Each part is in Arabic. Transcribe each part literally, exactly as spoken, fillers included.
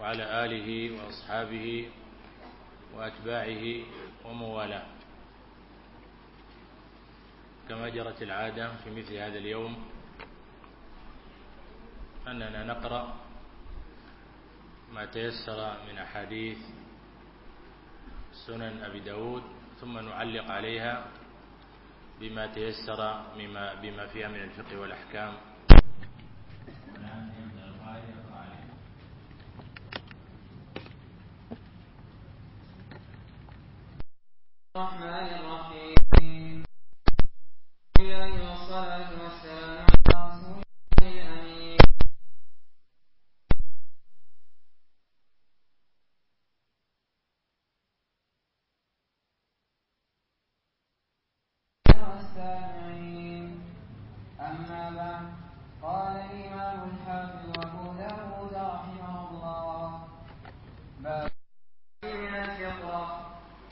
وعلى آله وأصحابه وأتباعه وموالاه. كما جرت العادة في مثل هذا اليوم أننا نقرأ ما تيسر من أحاديث سنن أبي داود ثم نعلق عليها بما تيسر بما, بما فيها من الفقه والأحكام. الرحمن الرحيم. والصلاة والسلام على رسول الله الأمين. والسامعين. أما بعد، قال الإمام الحافظ أبو داود رحمه الله: باب من الفطرة.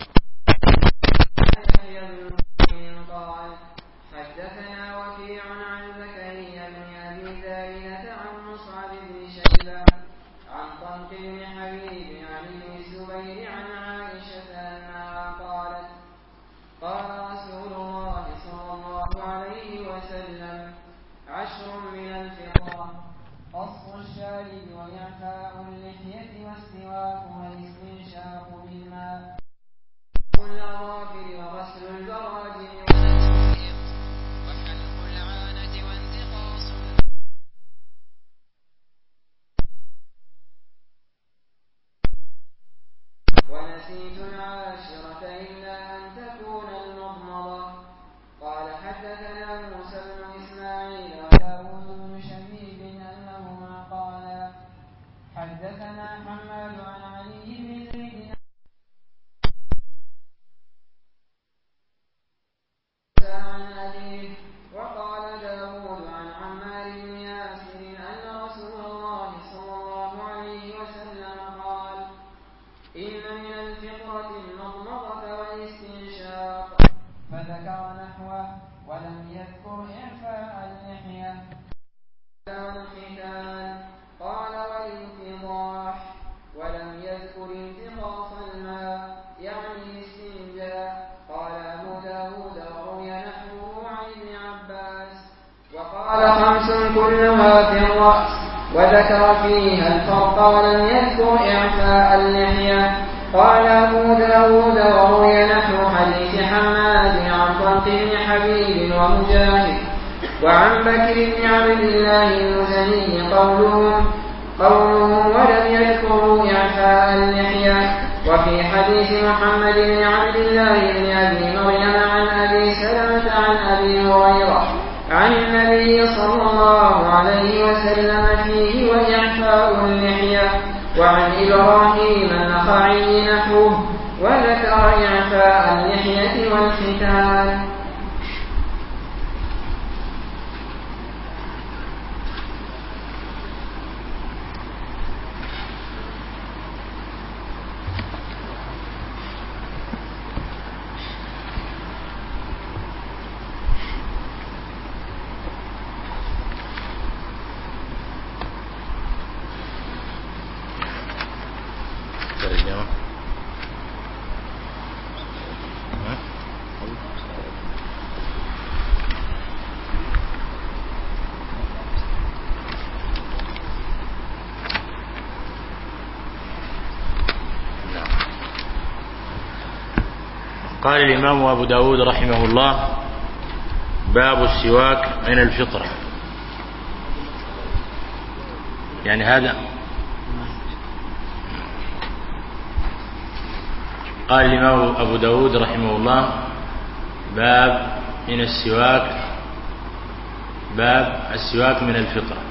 قال: حدثنا وكيع عن زكريا بن أبي زائدة عن مصعب بن شيبة عن طلق بن حبيب عن ابن الزبير عن عائشة أنها قالت: قال رسول الله صلى الله عليه وسلم: عشر من الفطرة: قص الشارب وإعفاء اللحية والسواك والاستنشاق بالماء الأظافر وغسل البراجم وحلق العانة وانتقاص ونسيت العاشرة إلا أن تكون المضمضة. قال: حدثنا موسى بن إسماعيل وداود بن شبيب أنهما قالا: حدثنا حماد عن علي بن زيد عن أبيه. وقال داود عن عمار بن ياسر أن رسول الله صلى الله عليه وسلم قال: إن من الفطرة المضمضة والاستنشاق، فذكر نحوه ولم يذكر إعفاء اللحية والختان. قال: والانتضاح، ولم يذكر انتقاص الماء يعني الاستنجاء. قال أبو داود: وروي نحوه عن ابن عباس. وقال: خمس كلها في الرأس، وذكر فيها الفرق ولم يذكر إعفاء اللحية. قال أبو داود: وروي نحو حديث حماد عن طلق بن حبيب ومجاهد وعن بكر بن عبد الله المزني قولهم قوله ولم يذكروا إعفاء اللحية. وفي حديث محمد بن عبد الله بن أبي مريم عن أبي سلمة عن أبي هريرة عن النبي صلى الله عليه وسلم فيه وإعفاء اللحية. وعن إبراهيم النخعي نحوه، وذكر إعفاء اللحية والختان. قال الإمام أبو داود رحمه الله: باب السواك من الفطرة. يعني هذا قال الإمام أبو داود رحمه الله: باب من السواك باب السواك من الفطرة.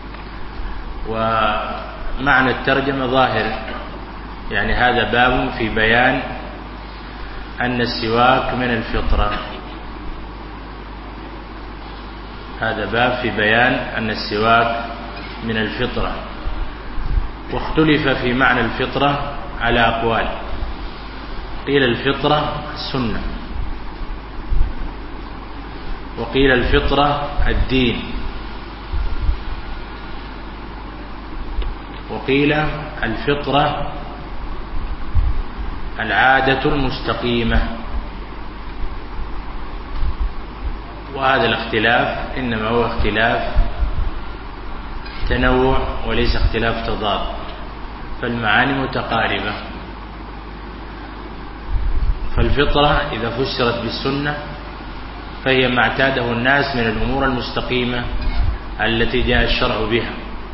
ومعنى الترجمة ظاهر، يعني هذا باب في بيان أن السواك من الفطرة. هذا باب في بيان أن السواك من الفطرة. واختلف في معنى الفطرة على أقوال. قيل الفطرة السنة، وقيل الفطرة الدين، وقيل الفطرة العادة المستقيمة، وهذا الاختلاف إنما هو اختلاف تنوع وليس اختلاف تضاد، فالمعاني متقاربة. فالفطرة إذا فسرت بالسنة فهي ما اعتاده الناس من الأمور المستقيمة التي جاء الشرع بها،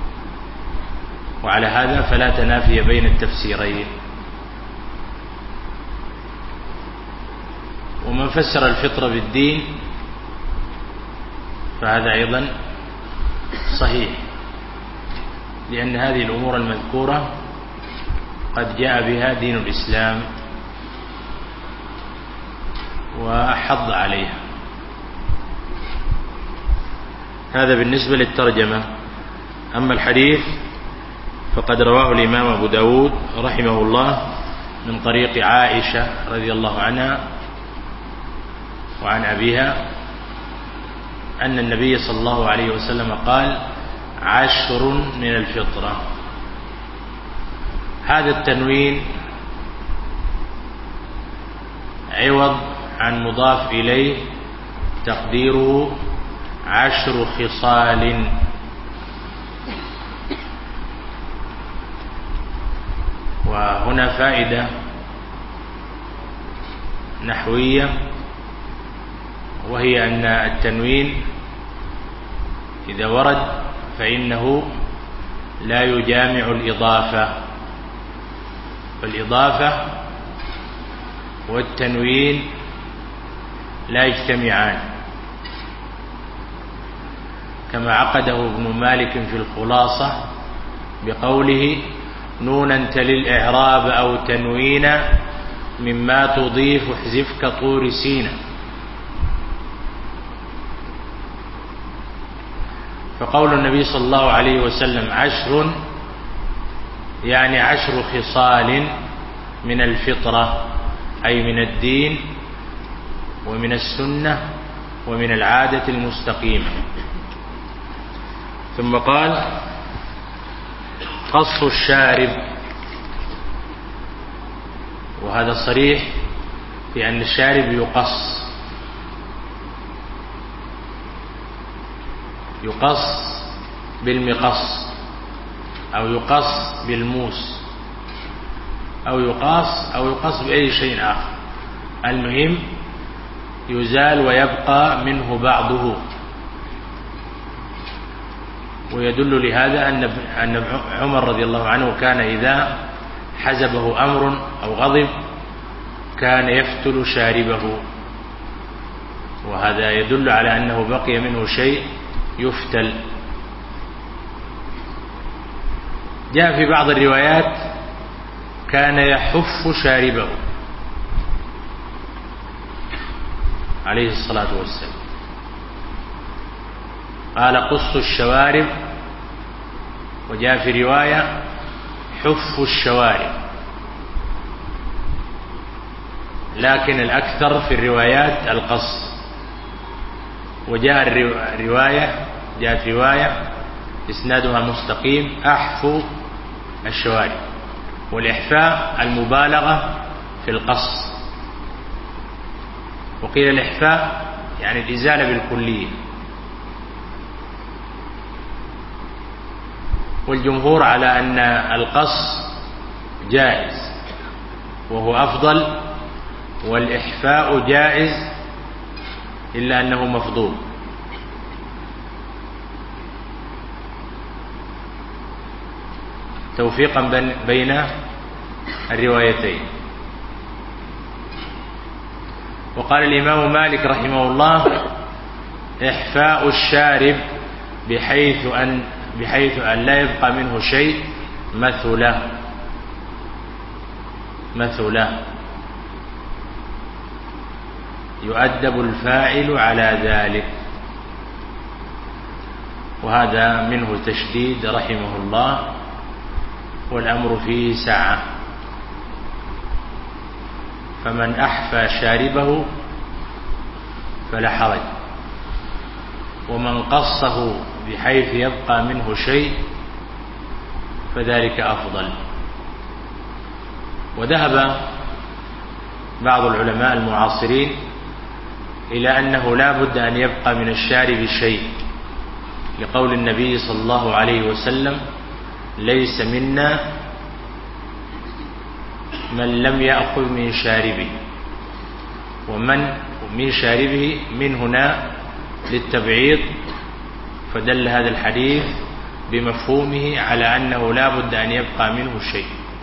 وعلى هذا فلا تنافي بين التفسيرين. ومن فسر الفطرة بالدين فهذا أيضا صحيح، لأن هذه الأمور المذكورة قد جاء بها دين الإسلام وحض عليها. هذا بالنسبة للترجمة. أما الحديث فقد رواه الإمام أبو داود رحمه الله من طريق عائشة رضي الله عنها وعن أبيها أن النبي صلى الله عليه وسلم قال: عشر من الفطرة. هذا التنوين عوض عن مضاف إليه تقديره عشر خصال. وهنا فائدة نحوية، وهي أن التنوين إذا ورد فإنه لا يجامع الإضافة، فالإضافة والتنوين لا يجتمعان، كما عقده ابن مالك في الخلاصة بقوله: نونا تلي الإعراب أو تنوينا مما تضيف احذف كطور سينا. فقول النبي صلى الله عليه وسلم عشر يعني عشر خصال من الفطرة، أي من الدين ومن السنة ومن العادة المستقيمة. ثم قال: قص الشارب. وهذا صريح في أن الشارب يقص يقص بالمقص أو يقص بالموس أو يقاص أو يقص بأي شيء آخر، المهم يزال ويبقى منه بعضه. ويدل لهذا أن عمر رضي الله عنه كان إذا حزبه أمر أو غضب كان يفتل شاربه، وهذا يدل على أنه بقي منه شيء يفتل. جاء في بعض الروايات كان يحف شاربه عليه الصلاة والسلام. قال: قص الشوارب، وجاء في رواية حف الشوارب، لكن الأكثر في الروايات القص. وجاء الرواية جاءت رواية إسنادها مستقيم: أحفو الشوارب، والإحفاء المبالغة في القص. وقيل الإحفاء يعني الإزالة بالكلية، والجمهور على أن القص جائز وهو أفضل، والإحفاء جائز إلا أنه مفضول. توفيقا بين الروايتين. وقال الإمام مالك رحمه الله: إحفاء الشارب بحيث أن بحيث أن لا يبقى منه شيء مثلا مثلا يؤدب الفاعل على ذلك. وهذا منه تشديد رحمه الله، والأمر فيه سعة. فمن أحفى شاربه فلا حرج، ومن قصه بحيث يبقى منه شيء فذلك أفضل. وذهب بعض العلماء المعاصرين إلى أنه لا بد أن يبقى من الشارب شيء، لقول النبي صلى الله عليه وسلم: ليس منا من لم يأخذ من شاربه. ومن من شاربه من هنا للتبعيض، فدل هذا الحديث بمفهومه على أنه لا بد أن يبقى منه شيء.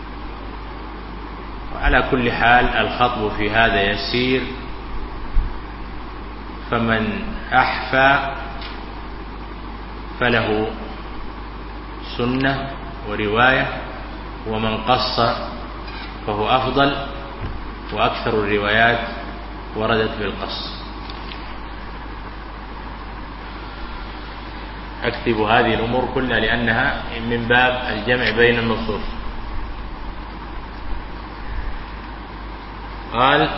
وعلى كل حال الخطب في هذا يسير، فمن أحفى فله سنة ورواية، ومن قص فهو أفضل، وأكثر الروايات وردت بالقص. أكتب هذه الأمور كلها لأنها من باب الجمع بين النصوص. قال: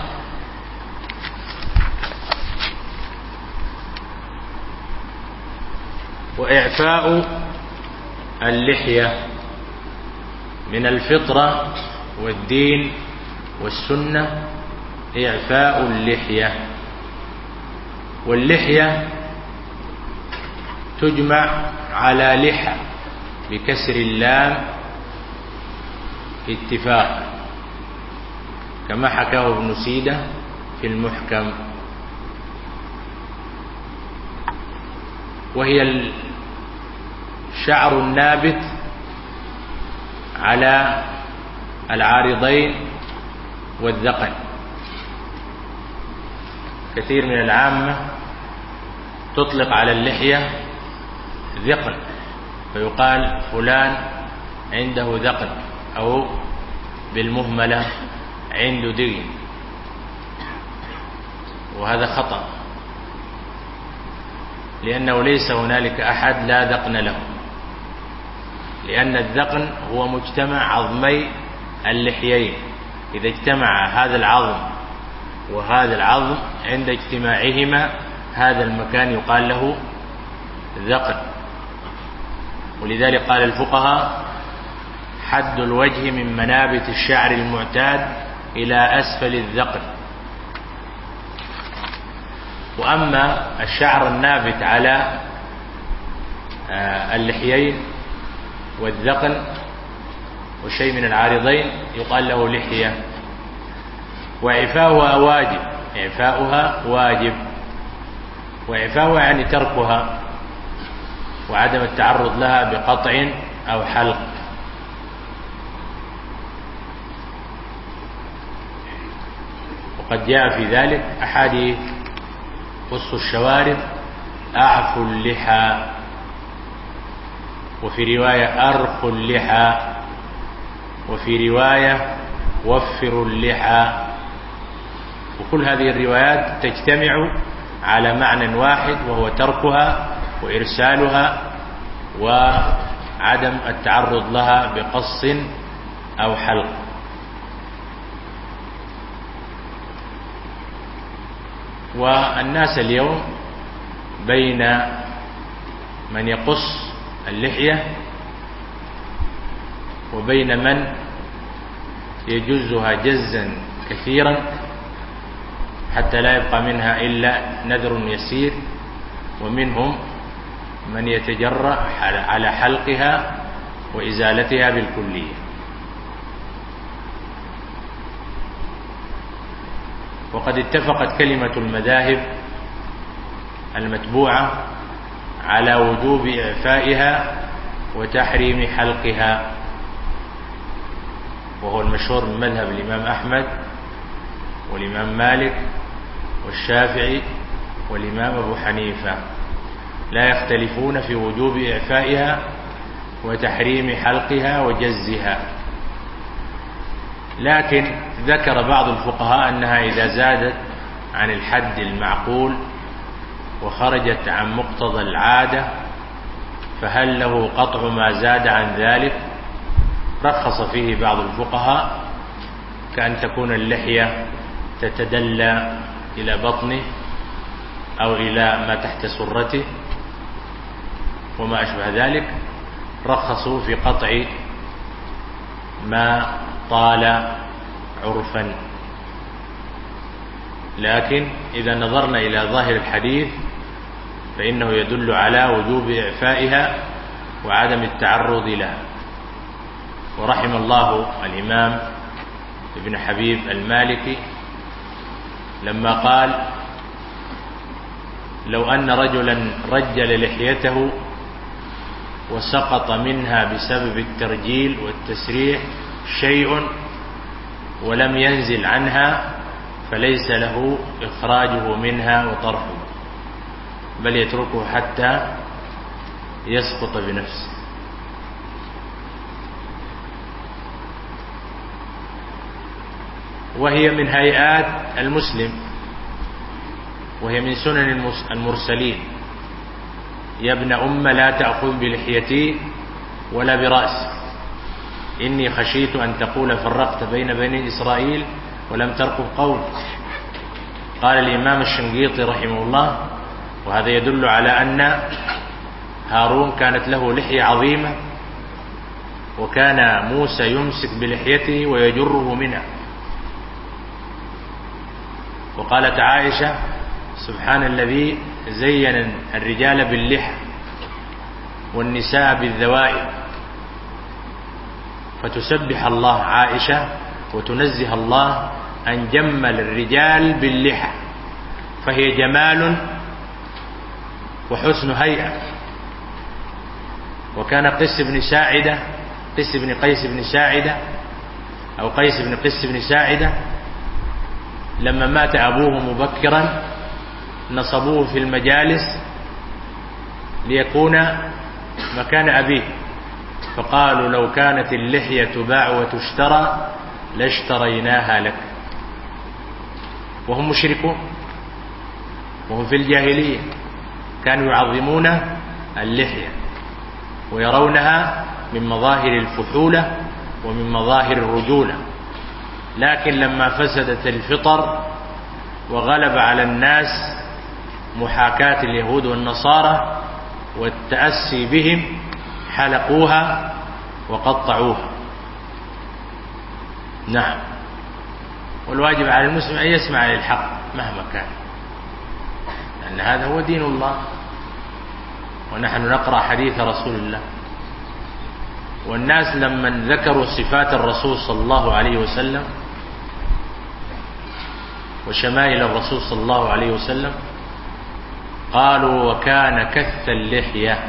وإعفاء اللحية من الفطرة والدين والسنة. إعفاء اللحية، واللحية تجمع على لحى بكسر اللام اتفاق، كما حكاه ابن سيدة في المحكم، وهي الشعر النابت على العارضين والذقن. كثير من العامة تطلق على اللحية ذقن، فيقال فلان عنده ذقن، أو بالمهملة عنده دقن، وهذا خطأ، لأنه ليس هنالك أحد لا ذقن له، لأن الذقن هو مجتمع عظمي اللحيين. إذا اجتمع هذا العظم وهذا العظم، عند اجتماعهما هذا المكان يقال له ذقن. ولذلك قال الفقهاء: حد الوجه من منابت الشعر المعتاد إلى أسفل الذقن. وأما الشعر النابت على اللحيين والذقن وشيء من العارضين يقال له لحية. وإعفاؤها واجب، إعفاؤها واجب، وإعفاؤها يعني تركها وعدم التعرض لها بقطع أو حلق. وقد جاء في ذلك أحاديث: قصوا الشوارب، أعفوا اللحى، وفي رواية أرخوا اللحى، وفي رواية وفروا اللحى. وكل هذه الروايات تجتمع على معنى واحد، وهو تركها وإرسالها وعدم التعرض لها بقص أو حلق. والناس اليوم بين من يقص اللحية وبين من يجزها جزا كثيرا حتى لا يبقى منها إلا نذر يسير، ومنهم من يتجرأ على حلقها وإزالتها بالكلية. وقد اتفقت كلمة المذاهب المتبوعة على وجوب إعفائها وتحريم حلقها، وهو المشهور من مذهب الإمام أحمد والإمام مالك والشافعي والإمام أبو حنيفة، لا يختلفون في وجوب إعفائها وتحريم حلقها وجزها. لكن ذكر بعض الفقهاء أنها إذا زادت عن الحد المعقول وخرجت عن مقتضى العادة فهل له قطع ما زاد عن ذلك؟ رخص فيه بعض الفقهاء، كأن تكون اللحية تتدلى إلى بطنه أو إلى ما تحت سرته وما أشبه ذلك، رخصوا في قطع ما طال عرفا. لكن إذا نظرنا إلى ظاهر الحديث فإنه يدل على وجوب إعفائها وعدم التعرض لها. ورحم الله الإمام ابن حبيب المالكي لما قال: لو أن رجلا رجل لحيته وسقط منها بسبب الترجيل والتسريح شيء ولم ينزل عنها فليس له إخراجه منها وطرحه، بل يتركه حتى يسقط بنفسه. وهي من هيئات المسلم، وهي من سنن المرسلين: يا ابن أم لا تأخذ بلحيتي ولا برأسي إني خشيت أن تقول فرقت بين بني إسرائيل ولم ترقب قولي. قال الإمام الشنقيطي رحمه الله: وهذا يدل على أن هارون كانت له لحية عظيمة، وكان موسى يمسك بلحيته ويجره منها. وقالت عائشة: سبحان الذي زين الرجال باللحى والنساء بالذوائب. فتسبح الله عائشة وتنزه الله أن جمل الرجال باللحى، فهي جمال وحسن هيئة. وكان قيس بن ساعدة قيس بن قيس بن ساعدة أو قيس بن قيس بن ساعدة لما مات أبوه مبكرا نصبوه في المجالس ليكون مكان أبيه، فقالوا: لو كانت اللحية تباع وتشترى لاشتريناها لك. وهم مشركون، وهم في الجاهلية كانوا يعظمون اللحية ويرونها من مظاهر الفحولة ومن مظاهر الرجولة. لكن لما فسدت الفطر وغلب على الناس محاكاة اليهود والنصارى والتأسي بهم حلقوها وقطعوها. نعم. والواجب على المسلم أن يسمع للحق مهما كان، لأن هذا هو دين الله، ونحن نقرأ حديث رسول الله. والناس لما ذكروا صفات الرسول صلى الله عليه وسلم وشمائل الرسول صلى الله عليه وسلم قالوا: وكان كث اللحية.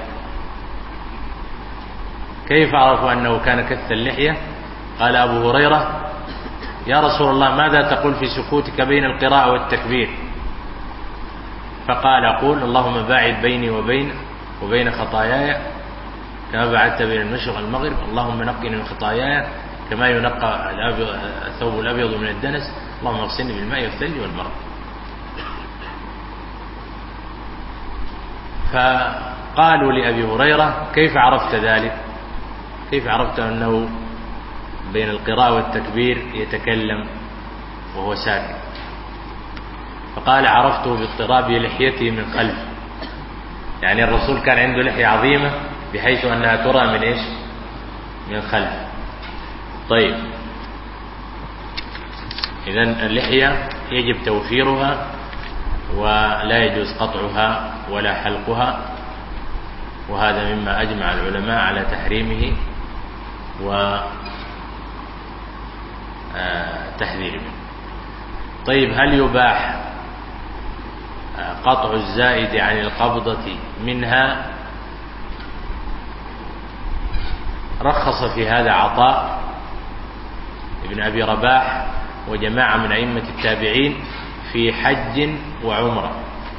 كيف عرفوا أنه كان كث اللحية؟ قال أبو هريرة: يا رسول الله ماذا تقول في سكوتك بين القراءة والتكبير؟ فقال: أقول: اللهم باعد بيني وبين وبين خطاياي كما بعدت بين المشرق والمغرب، اللهم نقني من خطاياي كما ينقى الثوب الأبيض من الدنس، اللهم اغسلني بالماء والثلج والبرد. فقالوا لأبي هريرة: كيف عرفت ذلك؟ كيف عرفت أنه بين القراءة والتكبير يتكلم وهو ساكت؟ فقال: عرفته باضطراب لحيته من خلف. يعني الرسول كان عنده لحية عظيمة بحيث أنها ترى من إيش؟ من خلف. طيب، إذن اللحية يجب توفيرها ولا يجوز قطعها ولا حلقها، وهذا مما أجمع العلماء على تحريمه وتحذيره. طيب، هل يباح قطع الزائد عن القبضة منها؟ رخص في هذا عطاء ابن أبي رباح وجماعة من أئمة التابعين في حج وعمرة،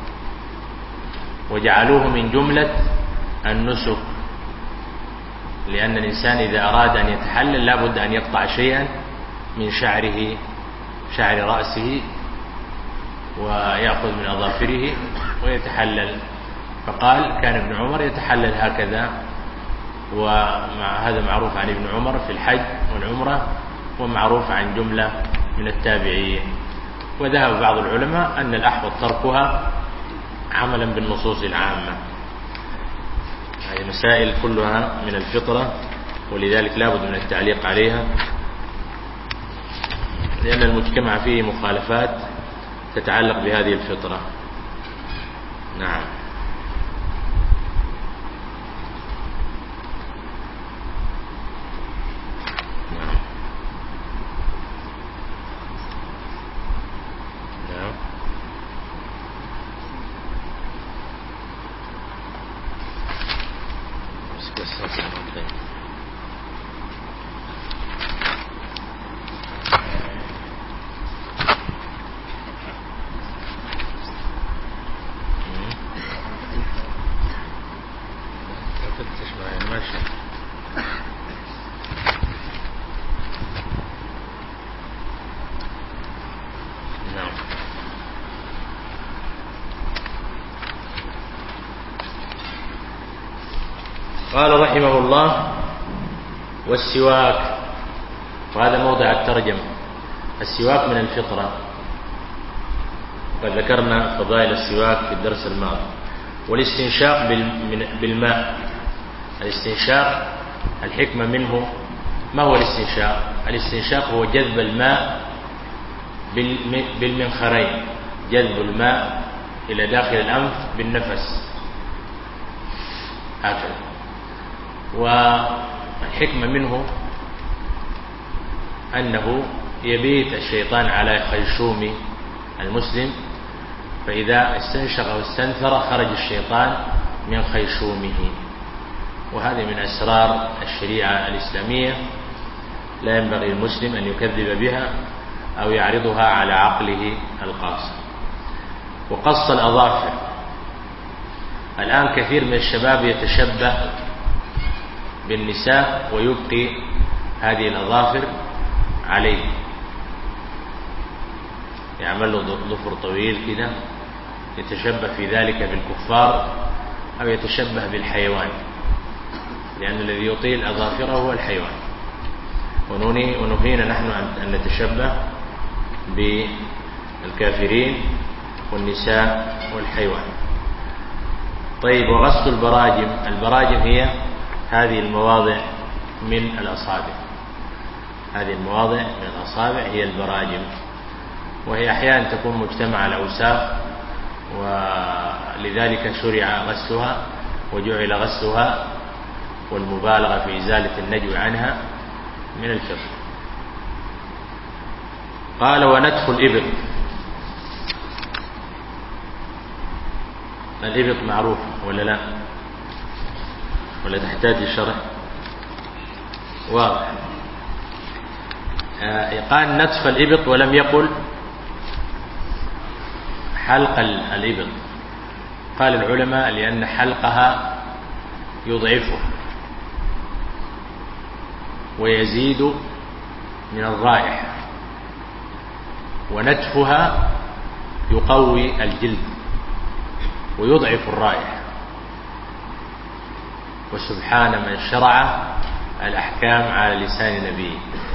وجعلوه من جملة النسك، لأن الإنسان إذا أراد أن يتحلل لا بد أن يقطع شيئا من شعره شعر رأسه ويأخذ من أظافره ويتحلل. فقال: كان ابن عمر يتحلل هكذا، ومع هذا معروف عن ابن عمر في الحج والعمرة، ومعروف عن جملة من التابعين. وذهب بعض العلماء أن الأحوط تركها عملا بالنصوص العامة. هذه مسائل كلها من الفطرة، ولذلك لا بد من التعليق عليها. لأن المجتمع فيه مخالفات تتعلق بهذه الفطرة. نعم. نعم. نعم. بس بس قال رحمه الله: والسواك، وهذا موضع الترجمة. السواك من الفطرة، وذكرنا فضائل السواك في الدرس الماضي. والاستنشاق بالماء، الاستنشاق الحكمة منه، ما هو الاستنشاق؟ الاستنشاق هو جذب الماء بالمنخرين، جذب الماء إلى داخل الأنف بالنفس هكذا. والحكمة منه أنه يبيت الشيطان على خيشوم المسلم، فإذا استنشق أو استنثر خرج الشيطان من خيشومه. وهذه من أسرار الشريعة الإسلامية، لا ينبغي المسلم أن يكذب بها أو يعرضها على عقله القاصر. وقص الأظافر، الآن كثير من الشباب يتشبه بالنساء ويبقي هذه الأظافر عليه، يعمل له ظفر طويل كده، يتشبه في ذلك بالكفار أو يتشبه بالحيوان، لأن الذي يطيل أظافره هو الحيوان. ونهينا نحن أن نتشبه بالكافرين والنساء والحيوان. طيب، وغسل البراجم، البراجم هي هذه المواضع من الأصابع، هذه المواضع من الأصابع هي البراجم، وهي أحيانا تكون مجتمع الأوساخ، ولذلك شرع غسلها وجعل غسلها والمبالغة في إزالة النجو عنها من الفطر. قال: ونتف الإبط، الإبط معروف ولا لا؟ ولا تحتاج لشرح؟ واضح. قال نتف الإبط ولم يقل حلق الإبط. قال العلماء: لأن حلقها يضعفه ويزيد من الرائحة، ونتفها يقوي الجلد ويضعف الرائحة. وسبحان من شرع الأحكام على لسان نبيه،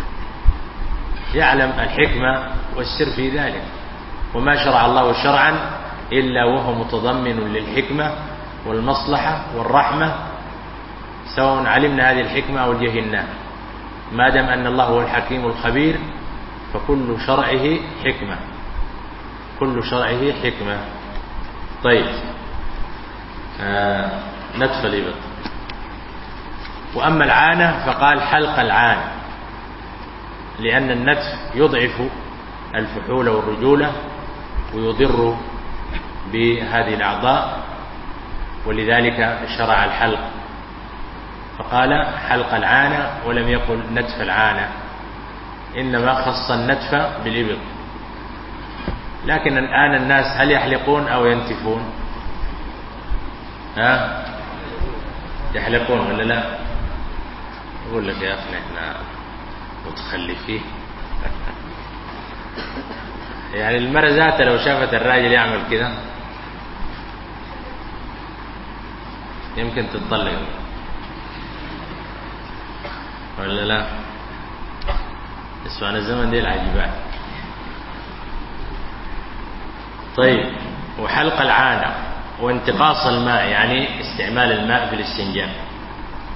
يعلم الحكمة والسر في ذلك، وما شرع الله شرعا إلا وهو متضمن للحكمة والمصلحة والرحمة، سواء علمنا هذه الحكمة أو جهلناها، ما دام أن الله هو الحكيم الخبير فكل شرعه حكمة، كل شرعه حكمة. طيب، آه نتف الإبط. وأما العانة فقال حلق العانة، لأن النتف يضعف الفحول والرجولة ويضر بهذه الأعضاء، ولذلك شرع الحلق، فقال حلق العانة ولم يقل نتف العانة، إنما خص النتف بالإبط. لكن الآن الناس هل يحلقون أو ينتفون؟ ها؟ يحلقون ولا لا؟ يقول لك يا أخي إحنا متخلفين. يعني المرأة ذاتها لو شافت الراجل يعمل كده يمكن تتطلق ولا لا؟ نسوان الزمن دي العجيبات. طيب، وحلق العانة وانتقاص الماء، يعني استعمال الماء في الاستنجاء،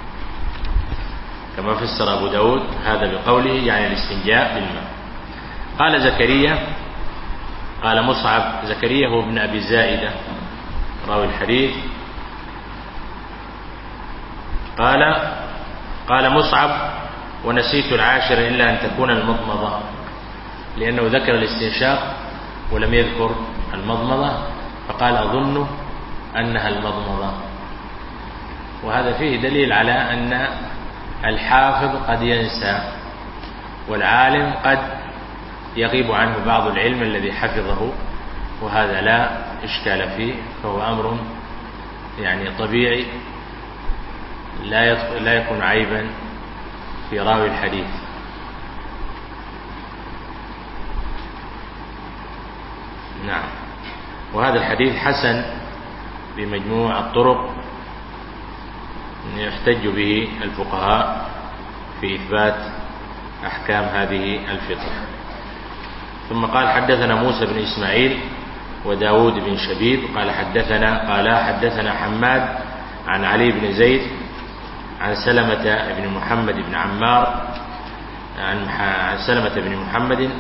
كما فسر أبو داود هذا بقوله يعني الاستنجاء بالماء. قال زكريا، قال مصعب، زكريا هو ابن أبي زائدة راوي الحديث، قال قال مصعب: ونسيت العاشر إلا أن تكون المضمضة، لأنه ذكر الاستنشاق ولم يذكر المضمضة، فقال: أظن أنها المضمضة. وهذا فيه دليل على أن الحافظ قد ينسى، والعالم قد يغيب عنه بعض العلم الذي حفظه، وهذا لا إشكال فيه، فهو أمر يعني طبيعي لا لا يكون عيبا في راوي الحديث. نعم. وهذا الحديث حسن بمجموع الطرق يحتج به الفقهاء في إثبات أحكام هذه الفطرة. ثم قال: حدثنا موسى بن إسماعيل وداود بن شبيب قال حدثنا قال حدثنا حماد عن علي بن زيد عن سلمة بن محمد بن عمار عن سلمة بن محمد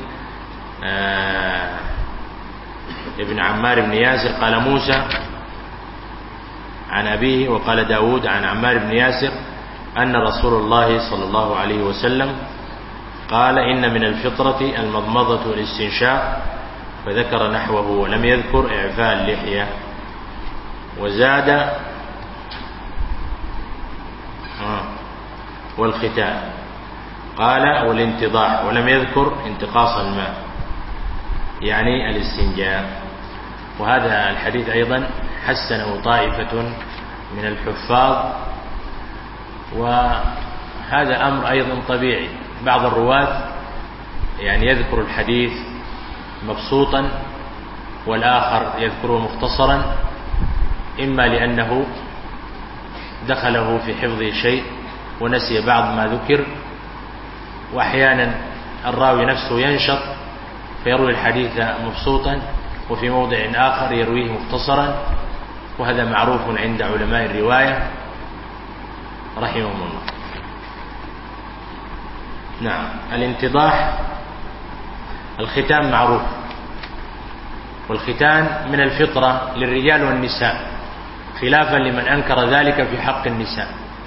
ابن عمار بن ياسر قال موسى عن أبيه، وقال داود عن عمار بن ياسر أن رسول الله صلى الله عليه وسلم قال: إن من الفطرة المضمضة والاستنشاق، فذكر نحوه ولم يذكر إعفاء اللحية. وزاد: والختان، قال: والانتضاح، ولم يذكر انتقاص الماء يعني الاستنجاء. وهذا الحديث أيضا حسنه طائفة من الحفاظ، وهذا أمر أيضا طبيعي. بعض الرواة يعني يذكر الحديث مبسوطا والآخر يذكره مختصرا، إما لأنه دخله في حفظه شيء ونسي بعض ما ذكر، وأحيانا الراوي نفسه ينشط فيروي الحديث مبسوطا، وفي موضع آخر يرويه مختصرا، وهذا معروف عند علماء الرواية رحمهم الله. نعم. الانتضاح، الختان معروف، والختان من الفطرة للرجال والنساء، خلافا لمن أنكر ذلك في حق النساء.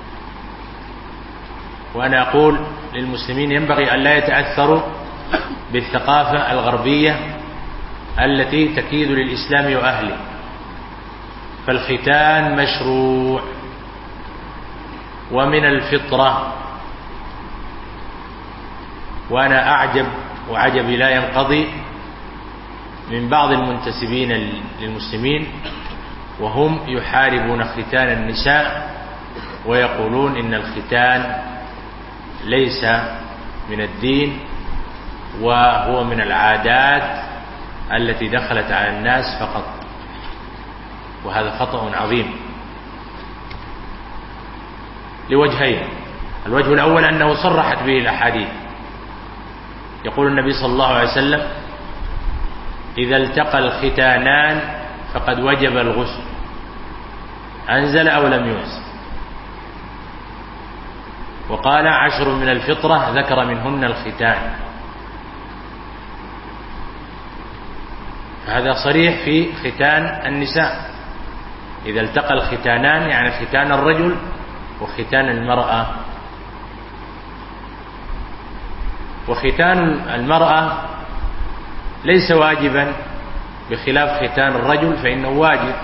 وأنا أقول للمسلمين ينبغي أن لا يتأثروا بالثقافة الغربية التي تكيد للإسلام وأهله، فالختان مشروع ومن الفطرة. وأنا أعجب وعجبي لا ينقضي من بعض المنتسبين للمسلمين وهم يحاربون ختان النساء ويقولون إن الختان ليس من الدين وهو من العادات التي دخلت على الناس فقط، وهذا خطأ عظيم لوجهين. الوجه الأول أنه صرحت به الأحاديث، يقول النبي صلى الله عليه وسلم: إذا التقى الختانان فقد وجب الغسل، أنزل أو لم ينزل. وقال: عشر من الفطرة، ذكر منهن الختان. هذا صريح في ختان النساء، إذا التقى الختانان يعني ختان الرجل وختان المرأة. وختان المرأة ليس واجبا بخلاف ختان الرجل فإنه واجب.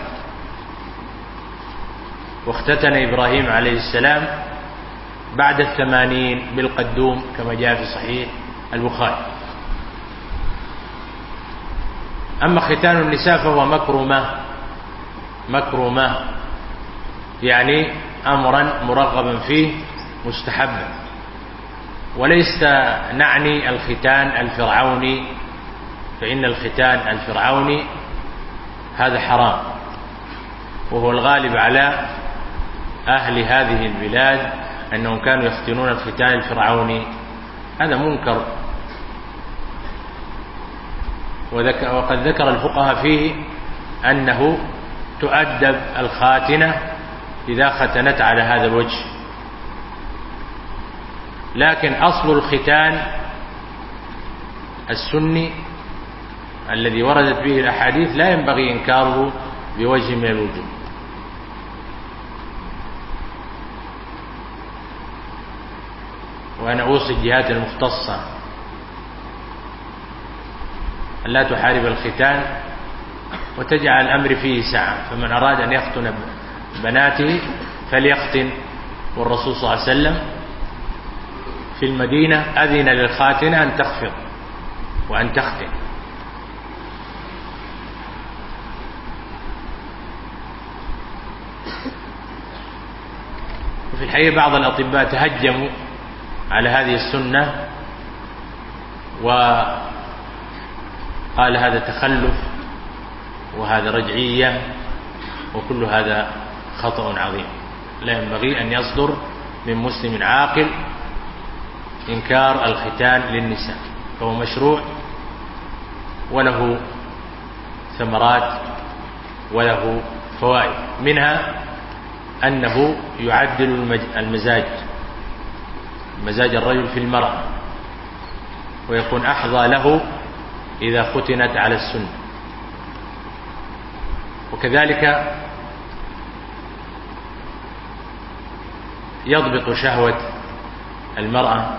واختتن إبراهيم عليه السلام بعد الثمانين بالقدوم كما جاء في صحيح البخاري. أما ختان النساء فهو مكرمة مكرمة يعني أمرا مرغبا فيه مستحبا، وليس نعني الختان الفرعوني، فإن الختان الفرعوني هذا حرام، وهو الغالب على أهل هذه البلاد أنهم كانوا يختنون الختان الفرعوني، هذا منكر. وقد ذكر الفقهاء فيه أنه تؤدب الخاتنة إذا ختنت على هذا الوجه، لكن أصل الختان السني الذي وردت به الأحاديث لا ينبغي إنكاره بوجه من الوجوه. وأنا أوصي الجهات المختصة أن لا تحارب الختان وتجعل الأمر فيه سعة، فمن أراد أن يختن بناته فليختن، والرسول صلى الله عليه وسلم في المدينة أذن للخاتنة أن تخفض وأن تختن. وفي الحقيقة بعض الأطباء تهجموا على هذه السنة وقال هذا تخلف وهذا رجعية، وكل هذا خطأ عظيم. لا ينبغي أن يصدر من مسلم عاقل إنكار الختان للنساء، فهو مشروع وله ثمرات وله فوائد، منها أنه يعدل المزاج مزاج الرجل في المرأة، ويكون أحظى له إذا ختنت على السنة. وكذلك يضبط شهوة المرأة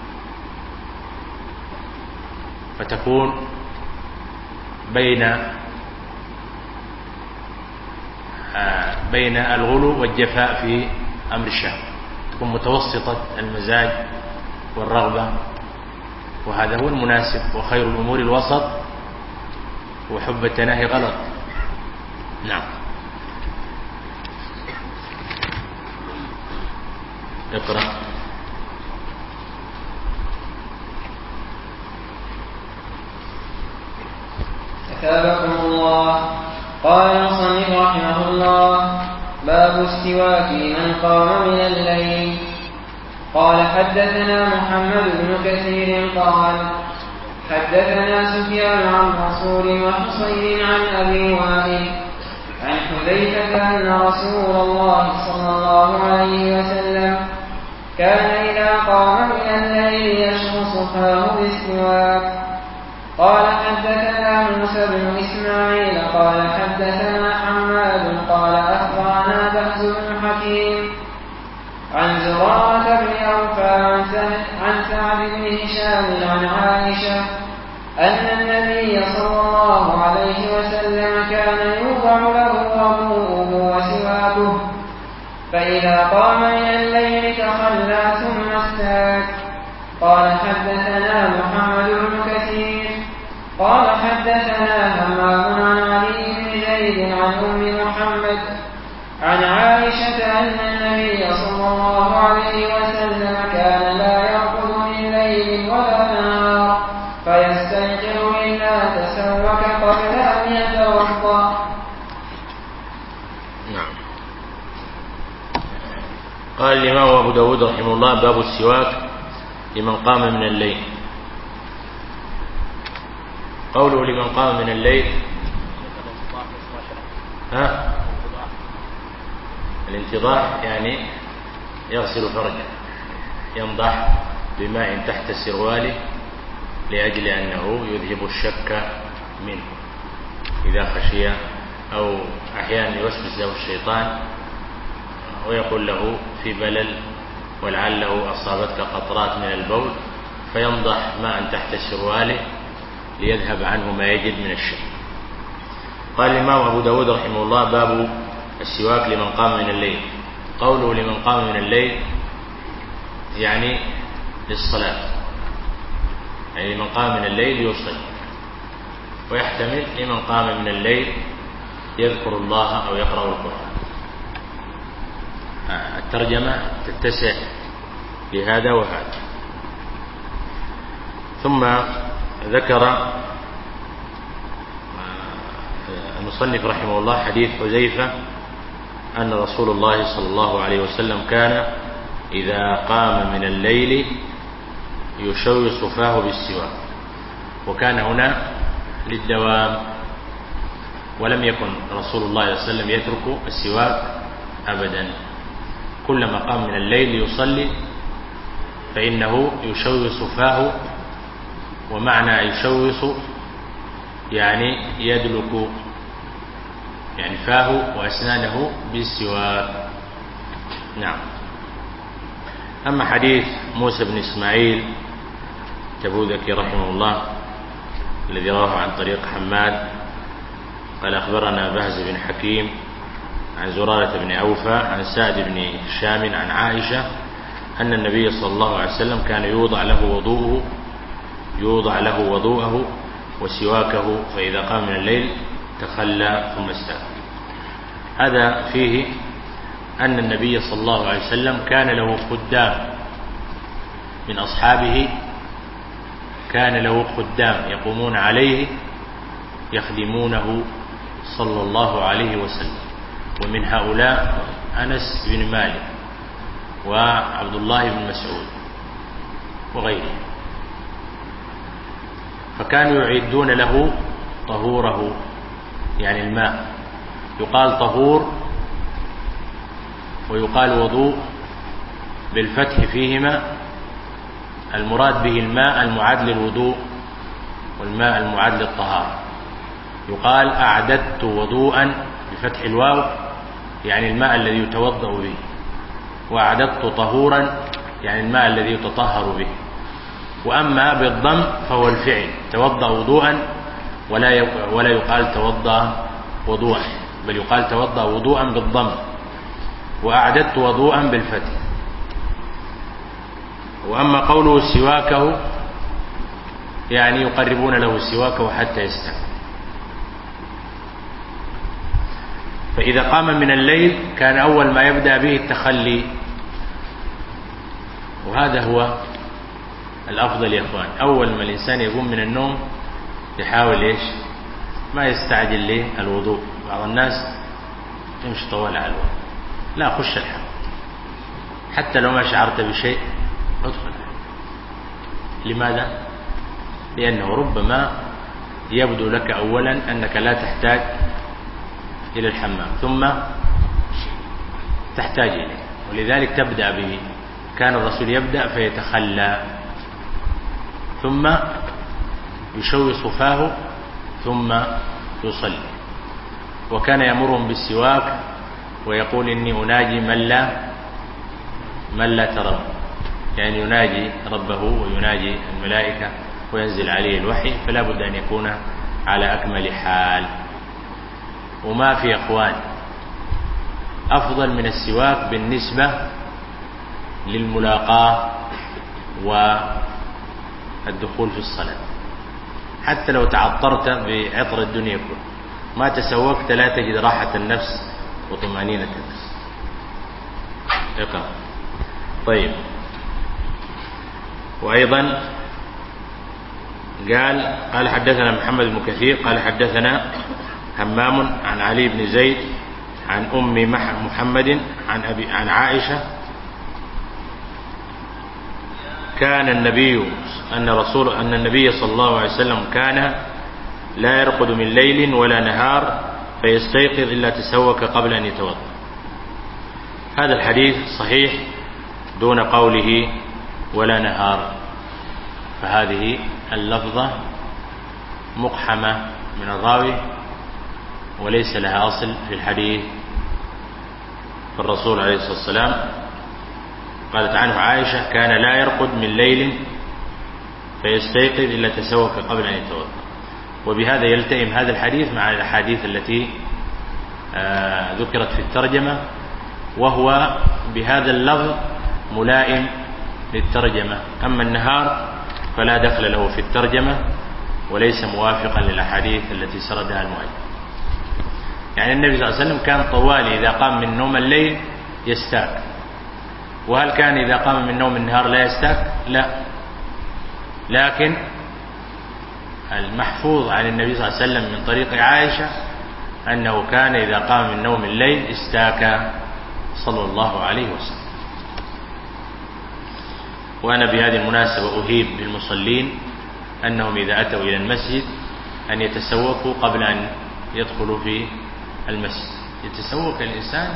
فتكون بين بين الغلو والجفاء في أمر الشهوة، تكون متوسطة المزاج والرغبة، وهذا هو المناسب، وخير الأمور الوسط، وحب التناهي غلط. نعم. اقرأ. أثابكم الله. قال المصنف رحمه الله: باب السواك من قام من الليل. قال حدثنا محمد بن كثير قال حدثنا سفيان عن منصور وحصين عن أبي وائل عن حذيفة أن رسول الله صلى الله عليه وسلم كان إذا قام من الليل يشخص فاه بالسواك. قال حدثنا موسى بن إسماعيل قال حدثنا حماد قال أخبرنا بهز بن حكيم عن زرارة بن أوفى عن سعد بن هشام عن عائشة أن النبي صلى الله عليه وسلم كان يوضع له وضوءه وسواكه، فإذا قام من الليل تخلى ثم استاك. قال حدثنا محمد بن كثير قال حدثنا همام عن علي بن زيد عن أم محمد عن عائشة أن النبي صلى الله عليه وسلم كان لا يرقد من ليل ولا نهار فيستيقظ إلا تسوك قبل أن يتوضأ. نعم. قال الإمام أبو داود رحمه الله: باب السواك لمن قام من الليل. قوله لمن قام من الليل، ها الانتضاح يعني يغسل فرجه، ينضح بماء تحت سرواله لأجل أنه يذهب الشك منه إذا خشي، أو أحيانا يوسوس له الشيطان ويقول له في بلل ولعله أصابتك قطرات من البول، فينضح ماء تحت سرواله ليذهب عنه ما يجد من الشك. قال الإمام أبو داود رحمه الله: باب السواك لمن قام من الليل. قوله لمن قام من الليل يعني للصلاة، يعني لمن قام من الليل يصلي، ويحتمل لمن قام من الليل يذكر الله أو يقرأ القرآن. الترجمة تتسع لهذا وهذا. ثم ذكر المصنف رحمه الله حديث حذيفة أن رسول الله صلى الله عليه وسلم كان إذا قام من الليل يشوص فاه بالسواك، وكان هنا للدوام، ولم يكن رسول الله صلى الله عليه وسلم يترك السواك أبدا، كلما قام من الليل يصلي فإنه يشوص فاه ومعنى يشوص يعني يدلك يعني فاه وأسنانه بالسواك. نعم. أما حديث موسى بن إسماعيل تبوذكي رحمه الله الذي رواه عن طريق حماد قال أخبرنا بهز بن حكيم عن زرارة بن أوفى عن سعد بن هشام عن عائشة أن النبي صلى الله عليه وسلم كان يوضع له وضوءه يوضع له وضوءه وسواكه فإذا قام من الليل تخلى ثم استاك. هذا فيه أن النبي صلى الله عليه وسلم كان له خدام من أصحابه، كان له خدام يقومون عليه يخدمونه صلى الله عليه وسلم، ومن هؤلاء أنس بن مالك وعبد الله بن مسعود وغيره. فكانوا يعدون له طهوره يعني الماء، يقال طهور ويقال وضوء بالفتح فيهما، المراد به الماء المعاد للوضوء والماء المعاد للطهارة. يقال أعددت وضوءا بفتح الواو يعني الماء الذي يتوضأ به، وأعددت طهورا يعني الماء الذي يتطهر به. وأما بالضم فهو الفعل توضأ وضوءا ولا ولا يقال توضأ وضوءا، بل يقال توضأ وضوءا بالضم، وأعددت وضوءا بالفتح. وأما قوله سواكه يعني يقربون له سواكه حتى يستوي. فإذا قام من الليل كان أول ما يبدأ به التخلي، وهذا هو الأفضل يا أخوان. أول ما الإنسان يقوم من النوم يحاول إيش؟ ما يستعجل له الوضوء. بعض الناس يمشي طوال على الوضوء، لا، خش الحمام حتى لو ما شعرت بشيء ادخل. لماذا؟ لأنه ربما يبدو لك أولا أنك لا تحتاج إلى الحمام ثم تحتاج إليه، ولذلك تبدأ به. كان الرسول يبدأ فيتخلى ثم يشوص فاه ثم يصلي، وكان يأمرهم بالسواك ويقول إني أناجي من لا من لا ترى، يعني يناجي ربه ويناجي الملائكة وينزل عليه الوحي، فلا بد أن يكون على أكمل حال. وما في أخوان أفضل من السواك بالنسبة للملاقاة والدخول في الصلاة. حتى لو تعطرت بعطر الدنيا كله ما تسوكت لا تجد راحة النفس وطمأنينة النفس. اقرأ. طيب. وأيضا قال قال حدثنا محمد بن كثير قال حدثنا همام عن علي بن زيد عن أم محمد عن أبي عن عائشة كان النبي أن رسول أن النبي صلى الله عليه وسلم كان لا يرقد من ليل ولا نهار فيستيقظ إلا تسوك قبل أن يتوضأ. هذا الحديث صحيح دون قوله ولا نهار، فهذه اللفظة مقحمة من الراوي وليس لها أصل في الحديث. فالرسول عليه الصلاة والسلام قالت عنه عائشة كان لا يرقد من ليل فيستيقظ إلا تسوك قبل أن يتوضأ. وبهذا يلتئم هذا الحديث مع الأحاديث التي آه ذكرت في الترجمة، وهو بهذا اللفظ ملائم للترجمة. أما النهار فلا دخل له في الترجمة وليس موافقا للأحاديث التي سردها المؤلف. يعني النبي صلى الله عليه وسلم كان طوال إذا قام من نوم الليل يستاك، وهل كان إذا قام من نوم النهار لا يستاك؟ لا، لكن المحفوظ عن النبي صلى الله عليه وسلم من طريق عائشة أنه كان إذا قام من نوم الليل استاك صلى الله عليه وسلم. وأنا بهذه المناسبة أهيب للمصلين أنهم إذا أتوا إلى المسجد أن يتسوقوا قبل أن يدخلوا في المسجد. يتسوق الإنسان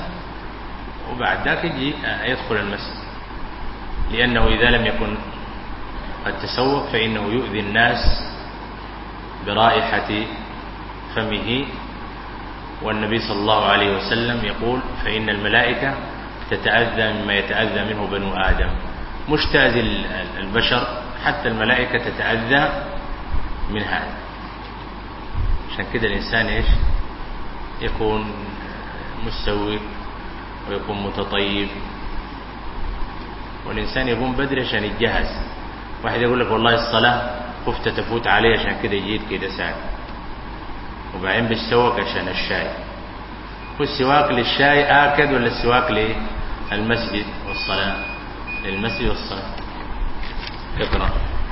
وبعد ذلك يجي يدخل المسجد، لأنه إذا لم يكن قد تسوق فإنه يؤذي الناس برائحة فمه، والنبي صلى الله عليه وسلم يقول فإن الملائكة تتأذى مما يتأذى منه بنو آدم. مش تأذي البشر، حتى الملائكة تتأذى من هذا. عشان كده الإنسان إيش يكون مستوي ويكون متطيب، والإنسان يقوم بدري عشان يتجهز. واحد يقول لك والله الصلاة خفت تفوت عليه عشان كده جيت كده ساعة، وبعدين بيستوك عشان الشاي. والسواك للشاي آكد ولا السواك للمسجد والصلاة؟ للمسجد والصلاة. اقرأ.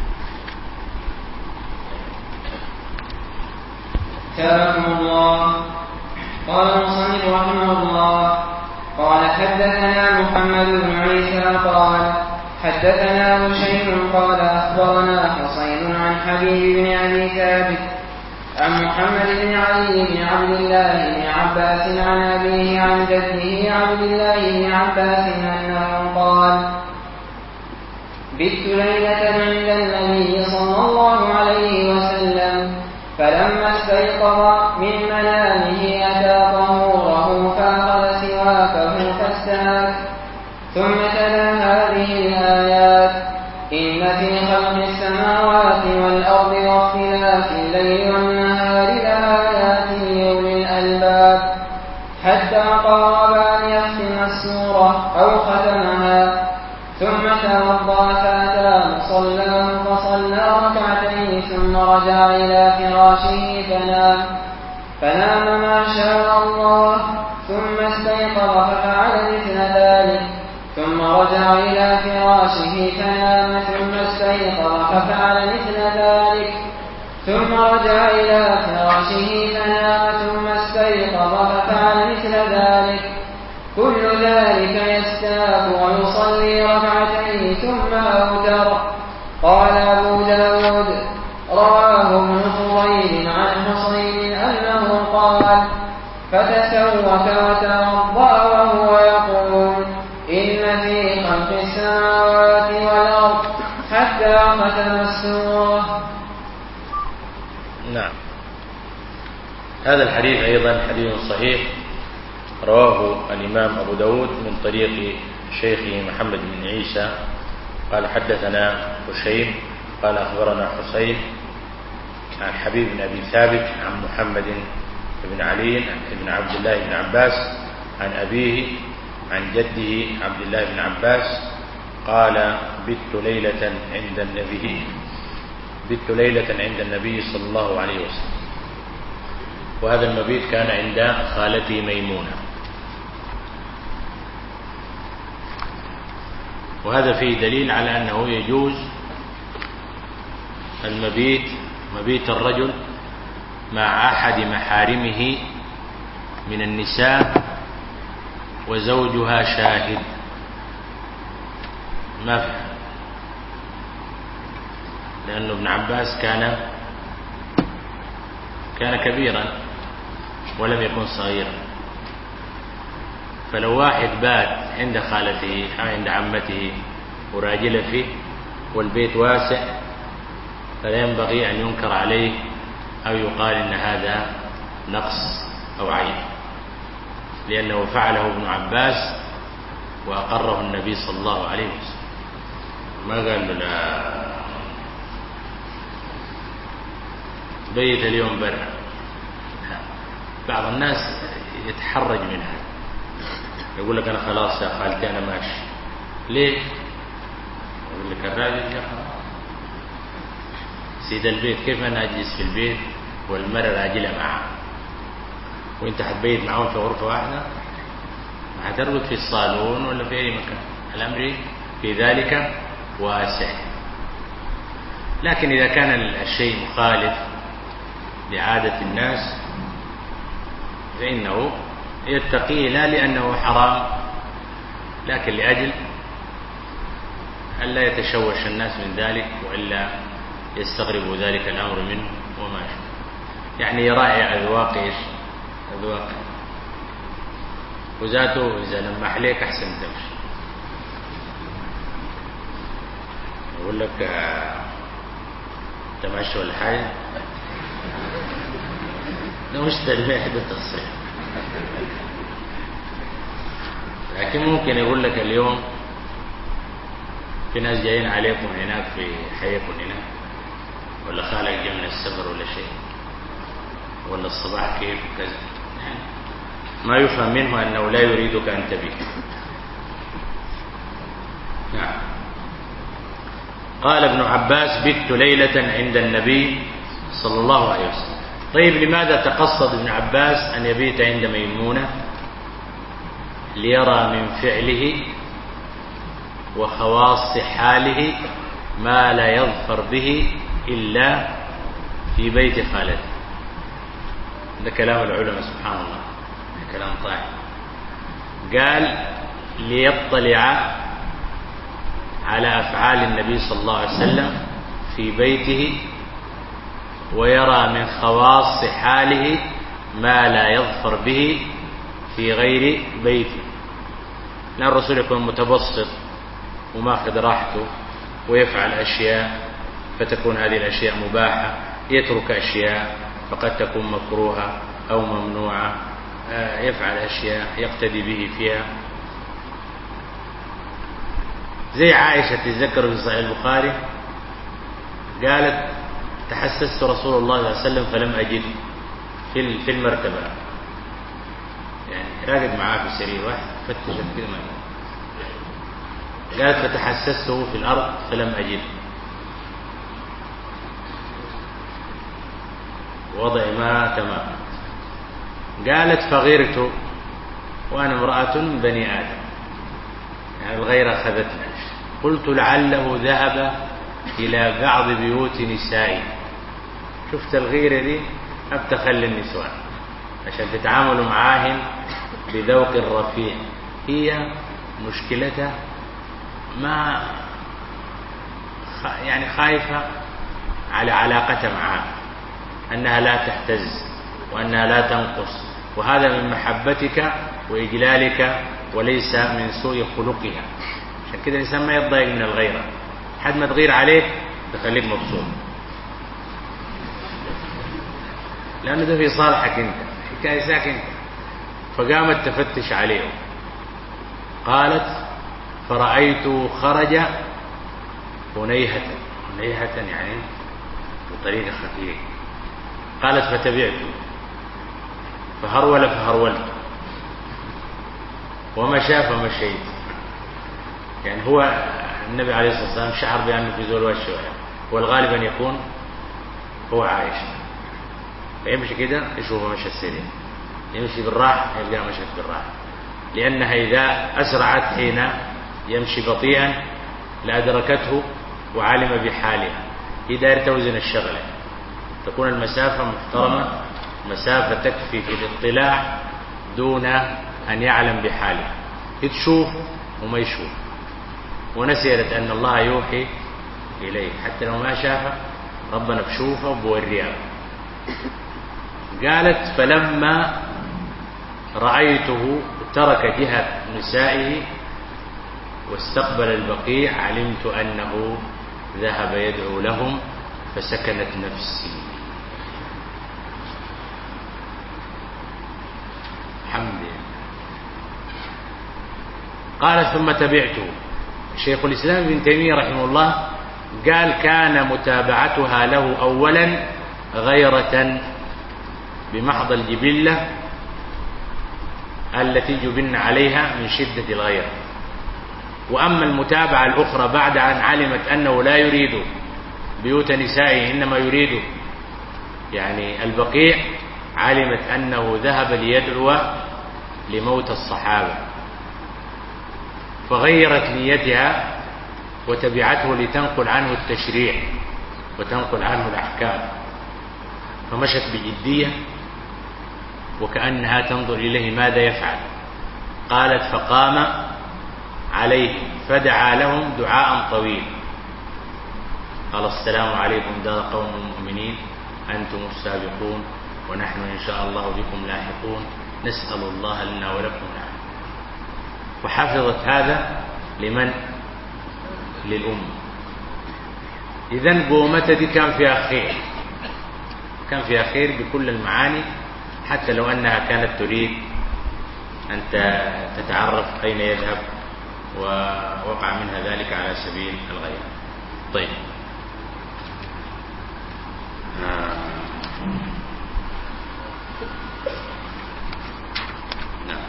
تابعكم الله. قال المصنف رحمه الله قال حدثنا محمد بن عيسى قال حدثنا هشيم قال أخبرنا حسين عن حبيب بن أبي ثابت عن محمد بن علي بن عبد الله بن عباس عن أبيه عن جده عبد الله بن عباس أنه قال بت ليلة عند النبي صلى الله عليه وسلم فلما استيقظ من منامه أتى طهوره فأخذ سواكه فاستاك ثم تلا هذه الآيات إن في خلق السماوات والأرض واختلاف الليل والنهار لآيات لأولي الألباب حتى قارب أن يختم السورة أو ختمها ثم توضأ فأتى مصلاه فصلى ركعتين ثم رجع إلى فراشه فنام فنام ما شاء الله ثم استيقظ ففعل مثل ذلك ثم رجع إلى فراشه فنام ثم استيقظ ففعل مثل ذلك ثم رجع إلى فراشه فنام ثم استيقظ ففعل مثل ذلك كل ذلك يستاك ويصلي ركعتين ثم أوتر. قال أبو داود رواه ابن فضيل عن حصين أنه قال فتسوك وتوضأ وهو يقول إن في خلق السماوات والأرض حتى ختم السورة. نعم. هذا الحديث أيضا حديث صحيح رواه الإمام أبو داود من طريق شيخه محمد بن عيسى قال حدثنا هشيم قال أخبرنا حسين عن حبيب بن أبي ثابت عن محمد بن علي بن عبد الله بن عباس عن أبيه عن جده عبد الله بن عباس قال بت ليلة عند النبي بت ليلة عند النبي صلى الله عليه وسلم. وهذا المبيت كان عند خالتي ميمونة. وهذا فيه دليل على أنه يجوز المبيت مبيت الرجل مع أحد محارمه من النساء وزوجها شاهد، ما في، لأن ابن عباس كان كان كبيرا ولم يكن صغيرا، فلو واحد بات عند خالته أو عند عمته وراجل فيه والبيت واسع فلا ينبغي أن ينكر عليه أو يقال إن هذا نقص أو عيب، لأنه فعله ابن عباس وأقره النبي صلى الله عليه وسلم، ما قال له لا بيت اليوم برا. بعض الناس يتحرج من هذا، يقول لك أنا خلاص يا خالتي أنا ماشي. ليه؟ يقول لك الراجل يا سيد البيت كيف أنا أجلس في البيت والمرأة راجلة معه وإنت حتبيت معهم في غرفة واحدة؟ ما حتربط في الصالون ولا في أي مكان. الأمر في ذلك واسع. لكن إذا كان الشيء مخالف لعادة الناس فإنه يتقي، لا لأنه حرام لكن لأجل ألا يتشوش الناس من ذلك وإلا يستغرب ذلك الأمر منه وما شاء، يعني يراعي أذواق إيش أذواق وذاته إذا لما عليك أحسن تمشي. يقول لك تمشي ولا حاجة؟ ده مش تلميح، ده تصريح. لكن ممكن يقول لك اليوم في ناس جايين عليكم هناك في حيكم هناك، ولا خالك جاي من السفر ولا شيء، ولا الصباح كيف وكذا، يعني ما يفهم منه أنه لا يريدك أن تبيت. نعم. قال ابن عباس: بت ليلة عند النبي صلى الله عليه وسلم. طيب لماذا تقصد ابن عباس أن يبيت عند ميمونة؟ ليرى من فعله وخواص حاله ما لا يظفر به إلا في بيت خالته. ده كلام العلماء سبحان الله، ده كلام طاهر. قال ليطلع على أفعال النبي صلى الله عليه وسلم في بيته ويرى من خواص حاله ما لا يظفر به في غير بيته. لأن الرسول يكون متبسط وماخذ راحته ويفعل أشياء فتكون هذه الأشياء مباحة، يترك أشياء فقد تكون مكروهة أو ممنوعة، يفعل أشياء يقتدي به فيها. زي عائشة تتذكر في صحيح البخاري قالت: تحسست رسول الله صلى الله عليه وسلم فلم أجد في في المرتبة، يعني راقد معاه في سرير واحد فتشت كده ما قالت: فتحسسته في الأرض فلم أجد. وضع ما تمام. قالت: فغيرت وأنا امرأة من بني آدم، يعني الغيرة أخذتنا. قلت: لعله ذهب إلى بعض بيوت نسائي. شفت الغيرة دي أبتخل النسوان عشان تتعاملوا معاهن بذوق رفيع. هي مشكلتها ما يعني خايفة على علاقتها معاه، أنها لا تهتز وأنها لا تنقص، وهذا من محبتك وإجلالك وليس من سوء خلقها. عشان كده الإنسان ما يتضايق من الغيرة، حد ما تغير عليك تخليك مبسوط، لأنه ده في صالحك أنت، حكايتك أنت. فقامت تفتش عليه. قالت: فرأيت خرج هنيهة. هنيهة يعني بطريقة خفيفة. قالت: فتبعته فهرول فهرولت ومشى فمشيت. يعني هو النبي عليه الصلاة والسلام شعر بأنه في زول والشوارع، والغالب أن يكون هو عايش، فيمشي كده يشوفه مشى السريع، يمشي بالراحة يلقاه مشت بالراحة، لأنها إذا أسرعت حين يمشي بطيئا لأدركته وعلم بحالها. هي داير توزن الشغلة، تكون المسافة محترمة، مسافة تكفي في الاطلاع دون أن يعلم بحاله، تشوف وما يشوف، ونسيت أن الله يوحي إليه حتى لو ما شافه ربنا بشوفه وبوريها. قالت: فلما رأيته ترك جهة نسائه واستقبل البقيع علمت أنه ذهب يدعو لهم فسكنت نفسي. الحمد لله. قال: ثم تبعته. شيخ الإسلام ابن تيمية رحمه الله قال: كان متابعتها له أولا غيرة بمحض الجبلة التي جبن عليها من شدة الغيرة، وأما المتابعة الأخرى بعد أن علمت أنه لا يريد بيوت نسائه إنما يريد يعني البقيع، علمت أنه ذهب ليدعو لموت الصحابة فغيرت نيتها وتبعته لتنقل عنه التشريع وتنقل عنه الأحكام، فمشت بجدية وكأنها تنظر إليه ماذا يفعل. قالت: فقام عليهم فدعا لهم دعاء طويل. قال: السلام عليكم دار قوم مؤمنين أنتم السابقون ونحن إن شاء الله بكم لاحقون، نسأل الله لنا ولكم العافية. وحفظت هذا لمن؟ للأمة. إذن قومته دي كان فيها خير، كان فيها خير بكل المعاني، حتى لو أنها كانت تريد أن تتعرف أين يذهب، ووقع منها ذلك على سبيل الغير. طيب آه. نعم.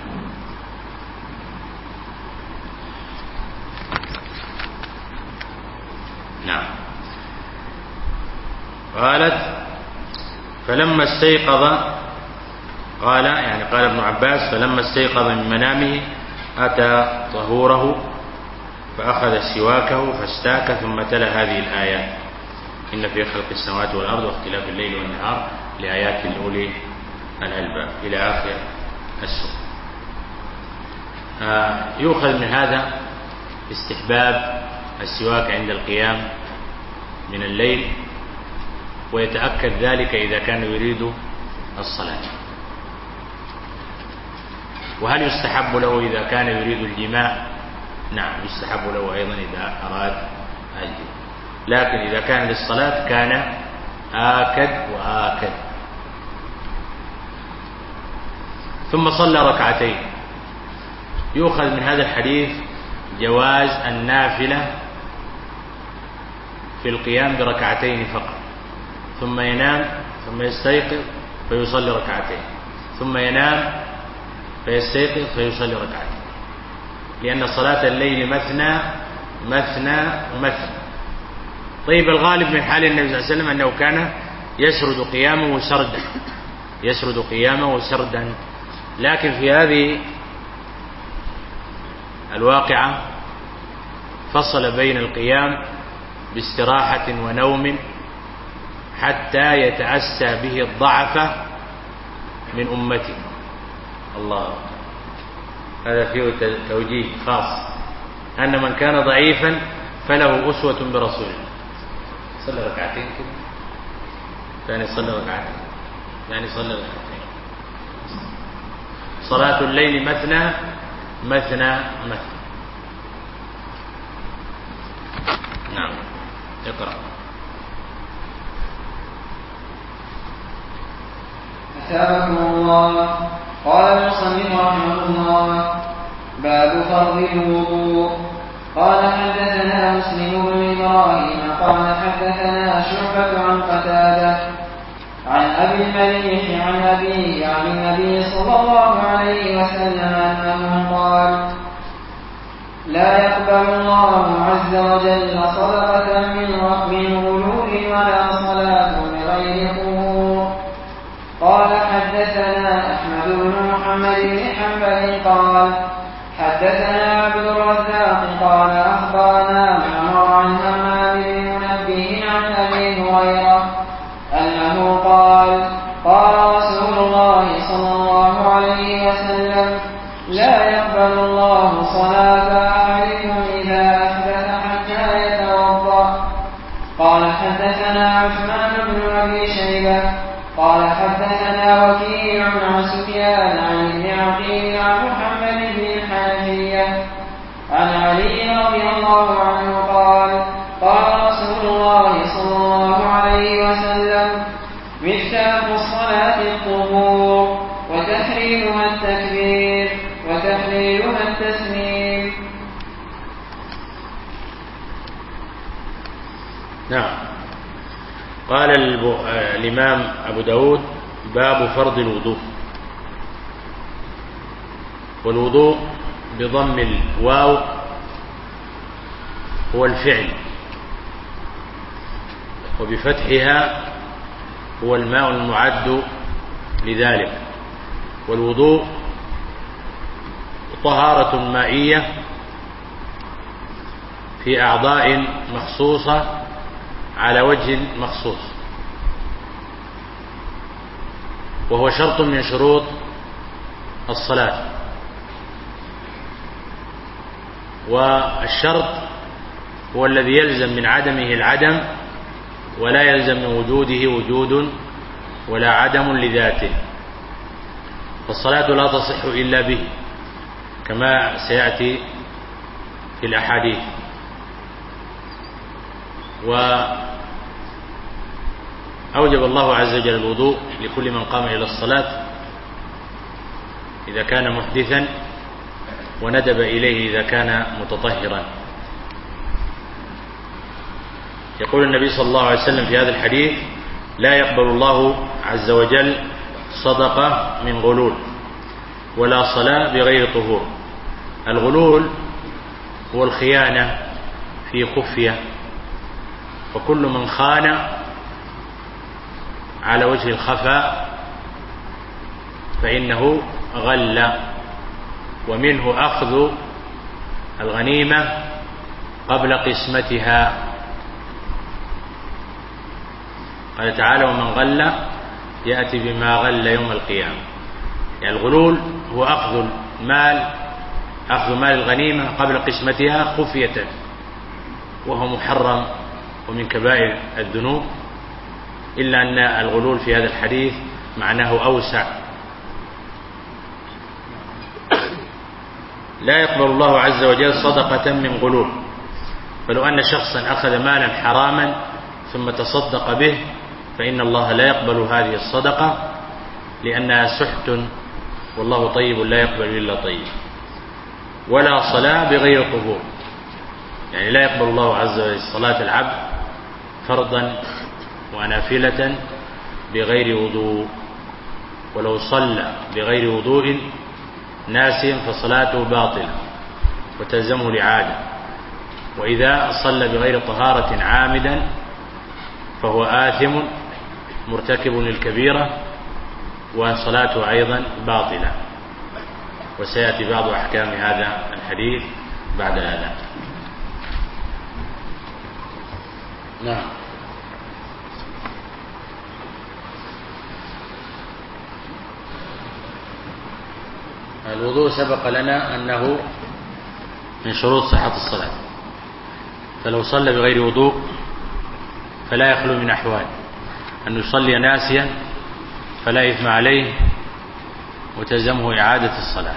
نعم. قالت فلما استيقظ، قال يعني قال ابن عباس فلما استيقظ من منامه أتى طهوره فأخذ سواكه فاستاك ثم تلا هذه الآيات: إن في خلق السماوات والأرض واختلاف الليل والنهار لآيات لأولي الألباب إلى آخر السورة. آه يؤخذ من هذا استحباب السواك عند القيام من الليل، ويتأكد ذلك إذا كان يريد الصلاة. وهل يستحب له إذا كان يريد الجماع؟ نعم يستحب له أيضا إذا أراد الجماع، لكن إذا كان للصلاة كان آكد وآكد. ثم صلى ركعتين. يؤخذ من هذا الحديث جواز النافلة في القيام بركعتين فقط، ثم ينام ثم يستيقظ فيصلي ركعتين، ثم ينام فيستيقظ فيصلي ركعتين، لأن صلاة الليل مثنى مثنى ومثنى. طيب الغالب من حال النبي صلى الله عليه وسلم أنه كان يسرد قيامه سردا، يسرد قيامه سردا، لكن في هذه الواقعة فصل بين القيام باستراحة ونوم حتى يتأسى به الضعف من أمته. الله، هذا فيه توجيه خاص، أن من كان ضعيفا فله أسوة برسول الله. صلى ركعتين كده، ثاني صلى ركعتين، ثاني صلى ركعتين. صلاة الليل مثنى مثنى مثنى. نعم اقرأ. أثابكم الله. قال المصنف رحمه الله: باب فرض الوضوء. قال حدثنا مسلم بن إبراهيم قال حدثنا شعبة عن قتادة عن أبي المليح عن أبيه عن النبي صلى الله عليه وسلم أنه قال: لا يقبل الله عز وجل صدقة من غلول ولا صلاة بغير طهور. قال حدثنا أحمد بن محمد بن حنبل قال حدثنا عبد الرزاق قال أخبرنا معمر عن همام بن منبه عن أبي هريرة أنه قال: قال رسول الله صلى الله عليه وسلم: لا يقبل الله صلاة أحدكم إذا أحدث حتى يتوضأ. قال حدثنا عثمان بن أبي شيبة قال حدثنا وكيع عن سفيان عن ابن عقيل عن محمد بن الحنفية عن علي رضي الله عنه قال: قال رسول الله صلى الله عليه وسلم: مفتاح الصلاة الطهور، وتحريمها التكبير، وتحليلها التسليم. نعم. قال الإمام أبو داود: باب فرض الوضوء. والوضوء بضم الواو هو الفعل، وبفتحها هو الماء المعد لذلك. والوضوء طهارة مائية في أعضاء مخصوصة على وجه مخصوص، وهو شرط من شروط الصلاة. والشرط هو الذي يلزم من عدمه العدم، ولا يلزم من وجوده وجود ولا عدم لذاته. فالصلاة لا تصح إلا به كما سيأتي في الأحاديث. أوجب الله عز وجل الوضوء لكل من قام إلى الصلاة إذا كان محدثا، وندب إليه إذا كان متطهرا. يقول النبي صلى الله عليه وسلم في هذا الحديث: لا يقبل الله عز وجل صدقة من غلول ولا صلاة بغير طهور. الغلول هو الخيانة في خفية، وكل من خان على وجه الخفاء فإنه غل، ومنه أخذ الغنيمة قبل قسمتها. قال تعالى: ومن غل يأتي بما غل يوم القيامة. يعني الغلول هو أخذ المال أخذ مال الغنيمة قبل قسمتها خفية، وهو محرم ومن كبائر الذنوب، إلا أن الغلول في هذا الحديث معناه أوسع. لا يقبل الله عز وجل صدقة من غلول. فلو أن شخصا أخذ مالا حراما ثم تصدق به فإن الله لا يقبل هذه الصدقة، لأنها سحت، والله طيب لا يقبل إلا طيب. ولا صلاة بغير طهور، يعني لا يقبل الله عز وجل صلاة العبد فرضا ونافلة بغير وضوء. ولو صلى بغير وضوء ناسيا فصلاته باطلة وتلزمه الإعادة. وإذا صلى بغير طهارة عامدا فهو آثم مرتكب للكبيرة وصلاته أيضا باطلة. وسيأتي بعض أحكام هذا الحديث بعد الآن. نعم. الوضوء سبق لنا أنه من شروط صحة الصلاة، فلو صلى بغير وضوء فلا يخلو من أحوال: أن يصلي ناسيا فلا إثم عليه وتلزمه إعادة الصلاة،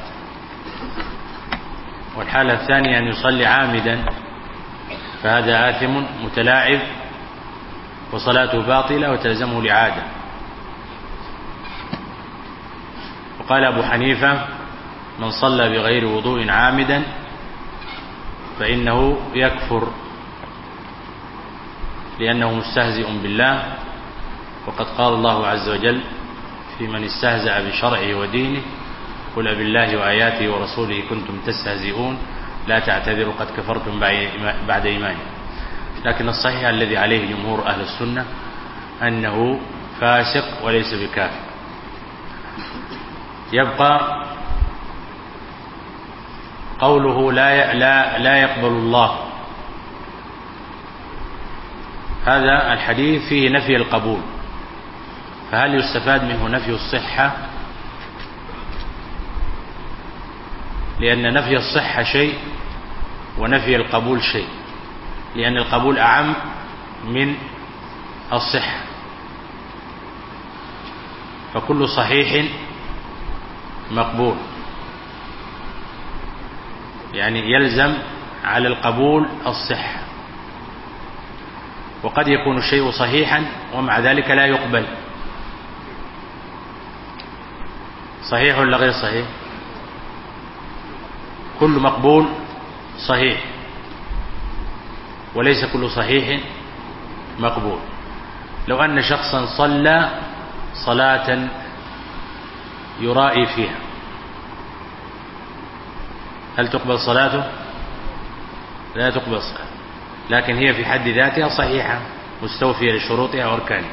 والحالة الثانية أن يصلي عامدا فهذا آثم متلاعب وصلاته باطلة وتلزمه الإعادة. وقال أبو حنيفة: من صلى بغير وضوء عامدا فإنه يكفر، لأنه مستهزئ بالله، وقد قال الله عز وجل في من استهزأ بشرعه ودينه: قل بالله وآياته ورسوله كنتم تستهزئون لا تعتذروا قد كفرتم بعد إيمانكم. لكن الصحيح الذي عليه جمهور أهل السنة أنه فاسق وليس بكافر. يبقى قوله لا لا لا يقبل الله. هذا الحديث فيه نفي القبول، فهل يستفاد منه نفي الصحة؟ لأن نفي الصحة شيء ونفي القبول شيء، لأن القبول أعم من الصحة. فكل صحيح مقبول، يعني يلزم على القبول الصحة. وقد يكون الشيء صحيحا ومع ذلك لا يقبل. صحيح ولا غير صحيح؟ كل مقبول صحيح، وليس كل صحيح مقبول. لو أن شخصا صلى صلاة يرائي فيها هل تقبل صلاته؟ لا تقبل صلاته، لكن هي في حد ذاتها صحيحة مستوفية لشروطها وأركانها.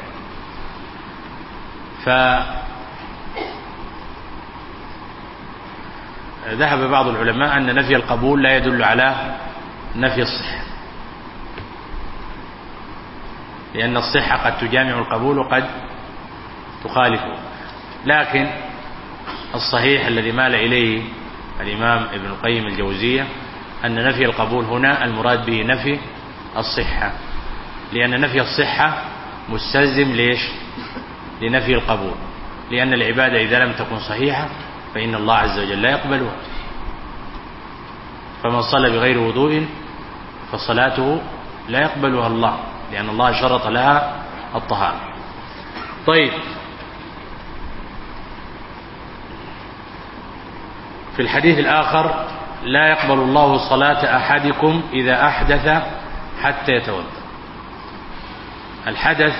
فذهب بعض العلماء أن نفي القبول لا يدل على نفي الصحة، لأن الصحة قد تجامع القبول وقد تخالفه. لكن الصحيح الذي مال إليه الإمام ابن القيم الجوزية أن نفي القبول هنا المراد به نفي الصحة، لأن نفي الصحة مستلزم ليش؟ لنفي القبول، لأن العبادة إذا لم تكن صحيحة فإن الله عز وجل لا يقبلها. فمن صلى بغير وضوء فصلاته لا يقبلها الله، لأن الله شرط لها الطهارة. طيب، في الحديث الآخر: لا يقبل الله صلاة أحدكم إذا أحدث حتى يتوضأ. الحدث،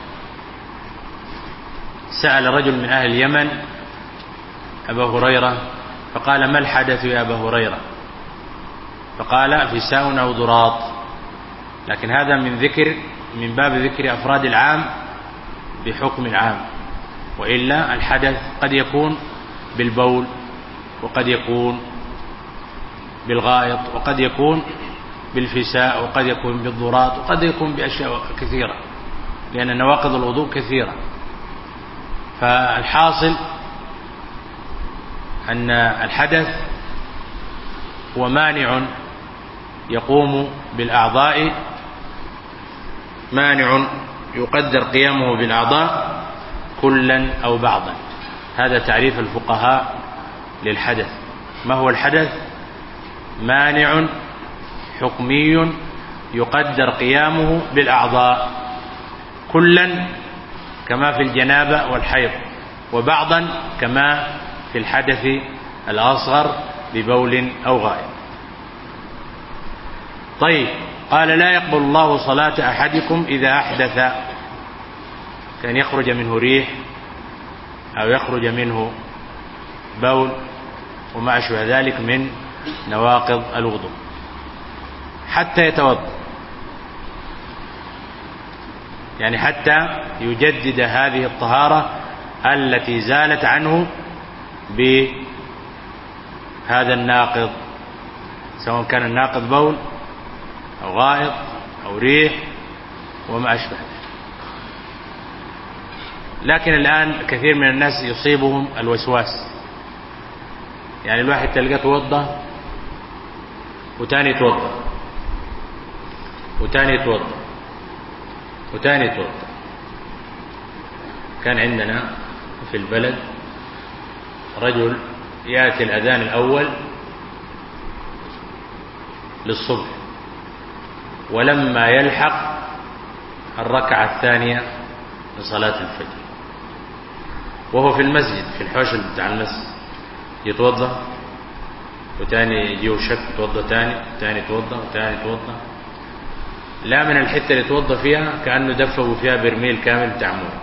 سأل رجل من أهل اليمن أبا هريرة فقال: ما الحدث يا أبا هريرة؟ فقال: فساء أو ضراط. لكن هذا من ذكر من باب ذكر أفراد العام بحكم العام، وإلا الحدث قد يكون بالبول، وقد يكون بالغائط، وقد يكون بالفساء، وقد يكون بالضراط، وقد يكون بأشياء كثيرة، لأن نواقض الوضوء كثيرة. فالحاصل أن الحدث هو مانع يقوم بالأعضاء، مانع يقدر قيامه بالأعضاء كلا أو بعضا. هذا تعريف الفقهاء للحدث. ما هو الحدث؟ مانع حكمي يقدر قيامه بالأعضاء كلا كما في الجنابة والحيض، وبعضا كما في الحدث الأصغر ببول أو غائط. طيب، قال: لا يقبل الله صلاة أحدكم إذا أحدث، كان يخرج منه ريح أو يخرج منه بول وما أشبه ذلك من نواقض الوضوء، حتى يتوضأ، يعني حتى يجدد هذه الطهارة التي زالت عنه بهذا الناقض، سواء كان الناقض بول أو غائط أو ريح وما أشبه ذلك. لكن الآن كثير من الناس يصيبهم الوسواس، يعني الواحد تلقى توضأ وتاني توضأ وتاني توضأ وتاني توضأ. كان عندنا في البلد رجل يأتي الأذان الأول للصبح، ولما يلحق الركعة الثانية لصلاة الفجر، وهو في المسجد في الحوش بتاع المسجد، يتوضأ وتاني يجيه شك، يتوضأ تاني، تاني يتوضأ وتاني يتوضأ، لا من الحتة اللي يتوضأ فيها كأنه دفوا فيها برميل كامل بتاع مويه.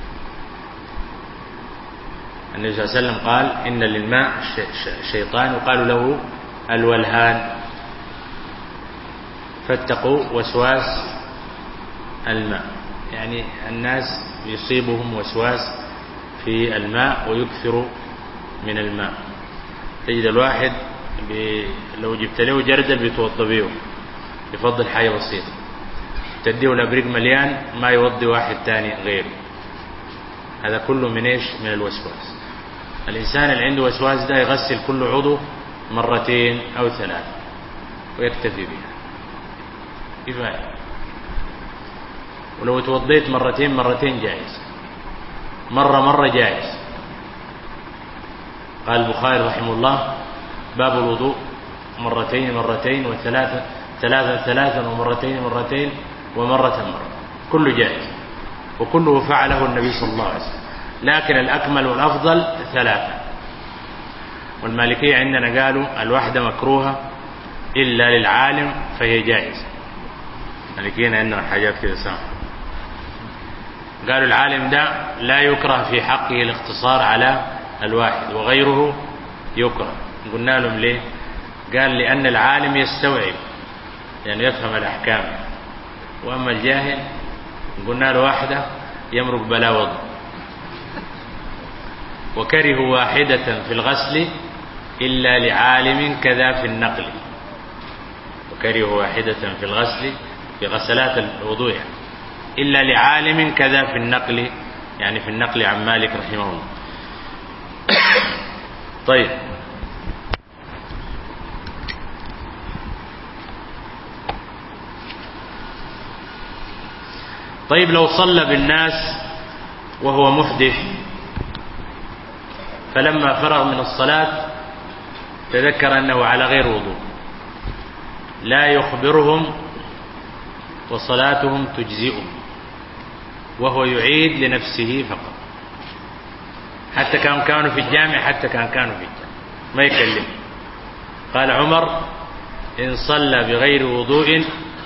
النبي صلى الله عليه وسلم قال: إن للماء شيطان وقالوا له الولهان، فاتقوا وسواس الماء. يعني الناس يصيبهم وسواس في الماء ويكثروا من الماء. تجد الواحد لو جبت له جردل بيتوضى بيه، يفضل حاجة بسيطة، تديه الأبريق مليان ما يوضي واحد تاني غيره. هذا كله من إيش؟ من الوسواس. الإنسان اللي عنده وسواس ده يغسل كل عضو مرتين أو ثلاث ويكتفي بها كفاية. ولو توضيت مرتين مرتين جائز، مرة مرة جائز. قال البخاري رحمه الله: باب الوضوء مرتين مرتين وثلاثة ثلاثة ثلاثا ومرتين مرتين ومرة مرة، كله جائز، وكله فعله النبي صلى الله عليه وسلم. لكن الأكمل والأفضل ثلاثة. والمالكية عندنا قالوا الواحدة مكروهة إلا للعالم فهي جائز. المالكية عندنا حاجات كده سامة، قالوا العالم ده لا يكره في حقه الاقتصار على الواحد، وغيره يكره. قلنا لهم ليه؟ قال: لأن العالم يستوعب، يعني يفهم الأحكام، وأما الجاهل قلنا له واحدة يمرق بلا وضع. وكرهوا واحدة في الغسل إلا لعالم كذا في النقل. وكرهوا واحدة في الغسل في غسلات الوضوء يعني إلا لعالم كذا في النقل، يعني في النقل عن مالك رحمه الله. طيب، طيب لو صلى بالناس وهو محدث، فلما فرغ من الصلاة تذكر أنه على غير وضوء، لا يخبرهم وصلاتهم تجزئهم، وهو يعيد لنفسه فقط، حتى كان كانوا في الجامع حتى كان كانوا في الجامع ما يكلم. قال عمر: إن صلى بغير وضوء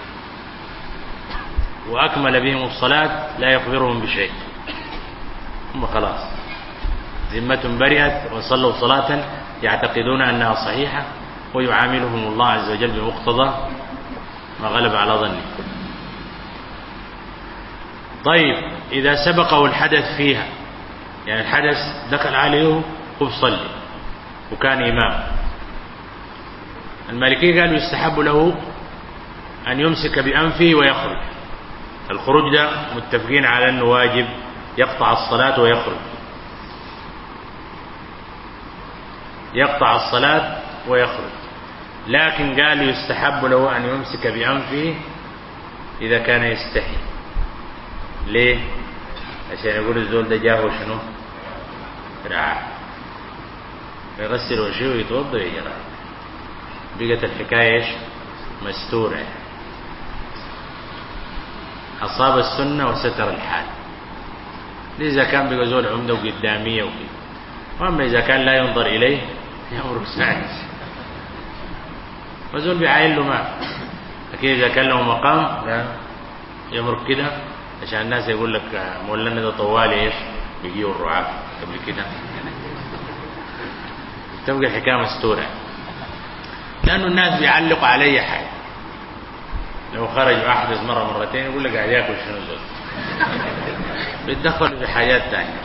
وأكمل بهم الصلاة لا يخبرهم بشيء، هم خلاص ذمة برئت وصلوا صلاة يعتقدون أنها صحيحة، ويعاملهم الله عز وجل بمقتضى ما غلب على ظنه. طيب إذا سبقه الحدث فيها، يعني الحدث دخل عليه وبصلي وكان إمام، المالكية قالوا يستحب له أن يمسك بأنفه ويخرج. الخروج ده متفقين على أنه واجب، يقطع الصلاة ويخرج، يقطع الصلاة ويخرج. لكن قالوا يستحب له أن يمسك بأنفه إذا كان يستحي. ليه؟ عشان يقول الزول ده جاهه شنو؟ رعاه، يغسل وجهه ويتوضا ويجرى. بقت الحكاية ايش؟ مستورة، أصاب السنة وستر الحال. إذا كان بقى زول عمده وقدامية وكده، وأما إذا كان لا ينظر إليه يمرق ساعد وزول بيعاين له ما، لكن إذا كان له مقام لا يمرق كده، عشان الناس يقول لك مولانا ده طوالي ايش بيجيوا الرعاة قبل كده. تبقى الحكاية مستورة، لأنه الناس بيعلقوا على أي حاجة. لو خرج أحدث مرة مرتين يقول لك قاعد ياكل شنو زول، بيتدخلوا في حاجات ثانية.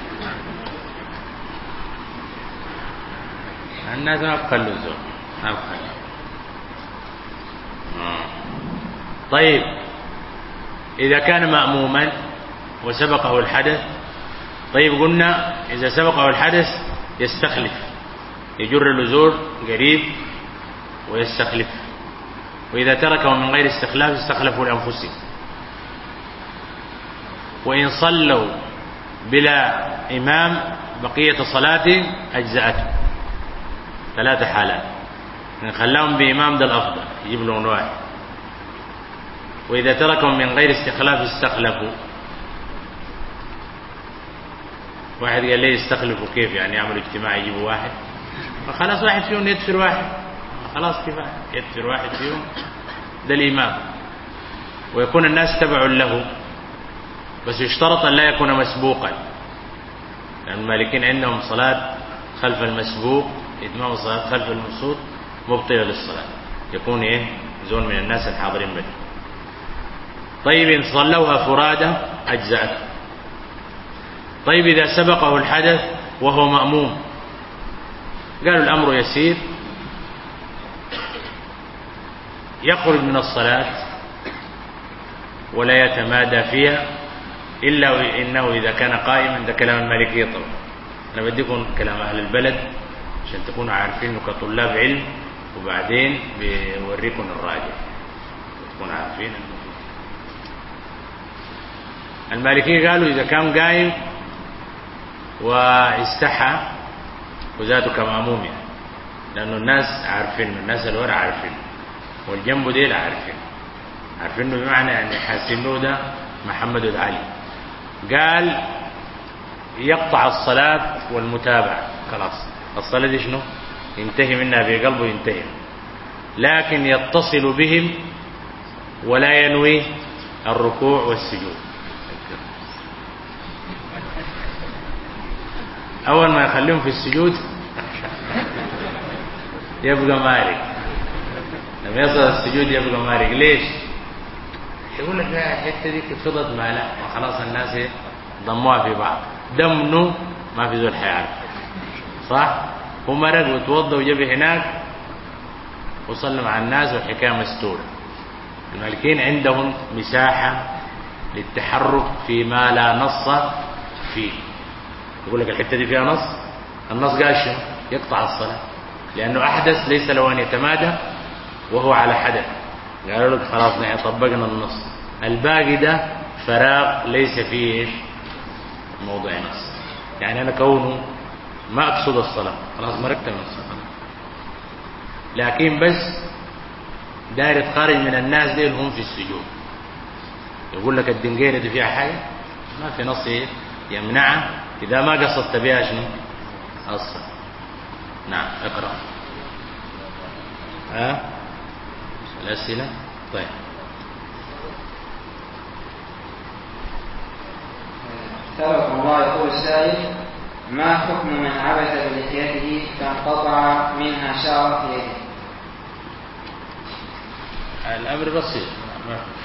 الناس ما بخلوا الزول، ما بخلوا. طيب إذا كان مأموما وسبقه الحدث، طيب قلنا إذا سبقه الحدث يستخلف، يجر النزول قريب ويستخلف. وإذا تركه من غير استخلاف استخلفوا لأنفسهم. وإن صلوا بلا إمام بقية صلاة أجزأته. ثلاثة حالات، إن خلاهم بإمام ده الأفضل يجيب لهم واحد. وإذا تركهم من غير استخلاف استخلفوا. واحد قال لي يستخلفوا كيف يعني؟ يعملوا اجتماع يجيبوا واحد، فخلاص واحد فيهم يدفر واحد، خلاص كفاية يدفر واحد فيهم ده الإمام، ويكون الناس تبع له. بس يشترط أن لا يكون مسبوقا، لأن المالكين عندهم صلاة خلف المسبوق، إتمام الصلاة خلف المقصود مبطلة للصلاة، يكون إيه زون من الناس الحاضرين به. طيب إن صلوها فرادى أجزأته. طيب إذا سبقه الحدث وهو مأموم، قالوا الأمر يسير، يخرج من الصلاة ولا يتمادى فيها، إلا إنه إذا كان قائما. ده كلام المالكية طبعا، أنا بديكم كلام أهل البلد عشان تكونوا عارفين إنه كطلاب علم، وبعدين بوريكم الراجع تكونوا عارفين. المالكية قالوا إذا كان قائم واستحى وذاته كمأموم، يعني لأنه الناس عارفين، الناس الورع عارفين، والجنب ديل عارفين، عارفينه بمعنى يعني حاسينه ده محمد العلي. قال يقطع الصلاة والمتابعة، خلاص الصلاة دي شنو ينتهي منها بقلبه ينتهي، لكن يتصل بهم ولا ينوي الركوع والسجود. أول ما يخليهم في السجود يبقى مالك، لما يصل السجود يبقى مالك. ليش؟ يقول لك الحته دي فضت مالها، خلاص الناس ضموها في بعض، دمنه ما في ذو حيعرف، صح؟ هو مرق وتوضى وجب هناك وصلى مع الناس والحكايه مستوره. المالكين عندهم مساحه للتحرك فيما لا نص فيه. يقول لك الحته دي فيها نص، النص قال شنو؟ يقطع الصلاه، لانه احدث ليس له ان يتمادى وهو على حدث. قالوا لك خلاص نحن طبقنا النص، الباقي ده فراغ ليس فيه ايش موضوع نص. يعني انا كونه ما اقصد الصلاه خلاص مركت من الصلاه، لكن بس داير خارج من الناس ديل هم في السجود. يقول لك الدنجيره دي فيها حاجه، ما في نص يمنعه إذا ما قصدت بها شنو أصلا. نعم اقرأ. ها الأسئلة. طيب سألكم الله. يقول السائل: ما حكم من عبث بلحيته فانقطع منها شعر في يده؟ الأمر بسيط.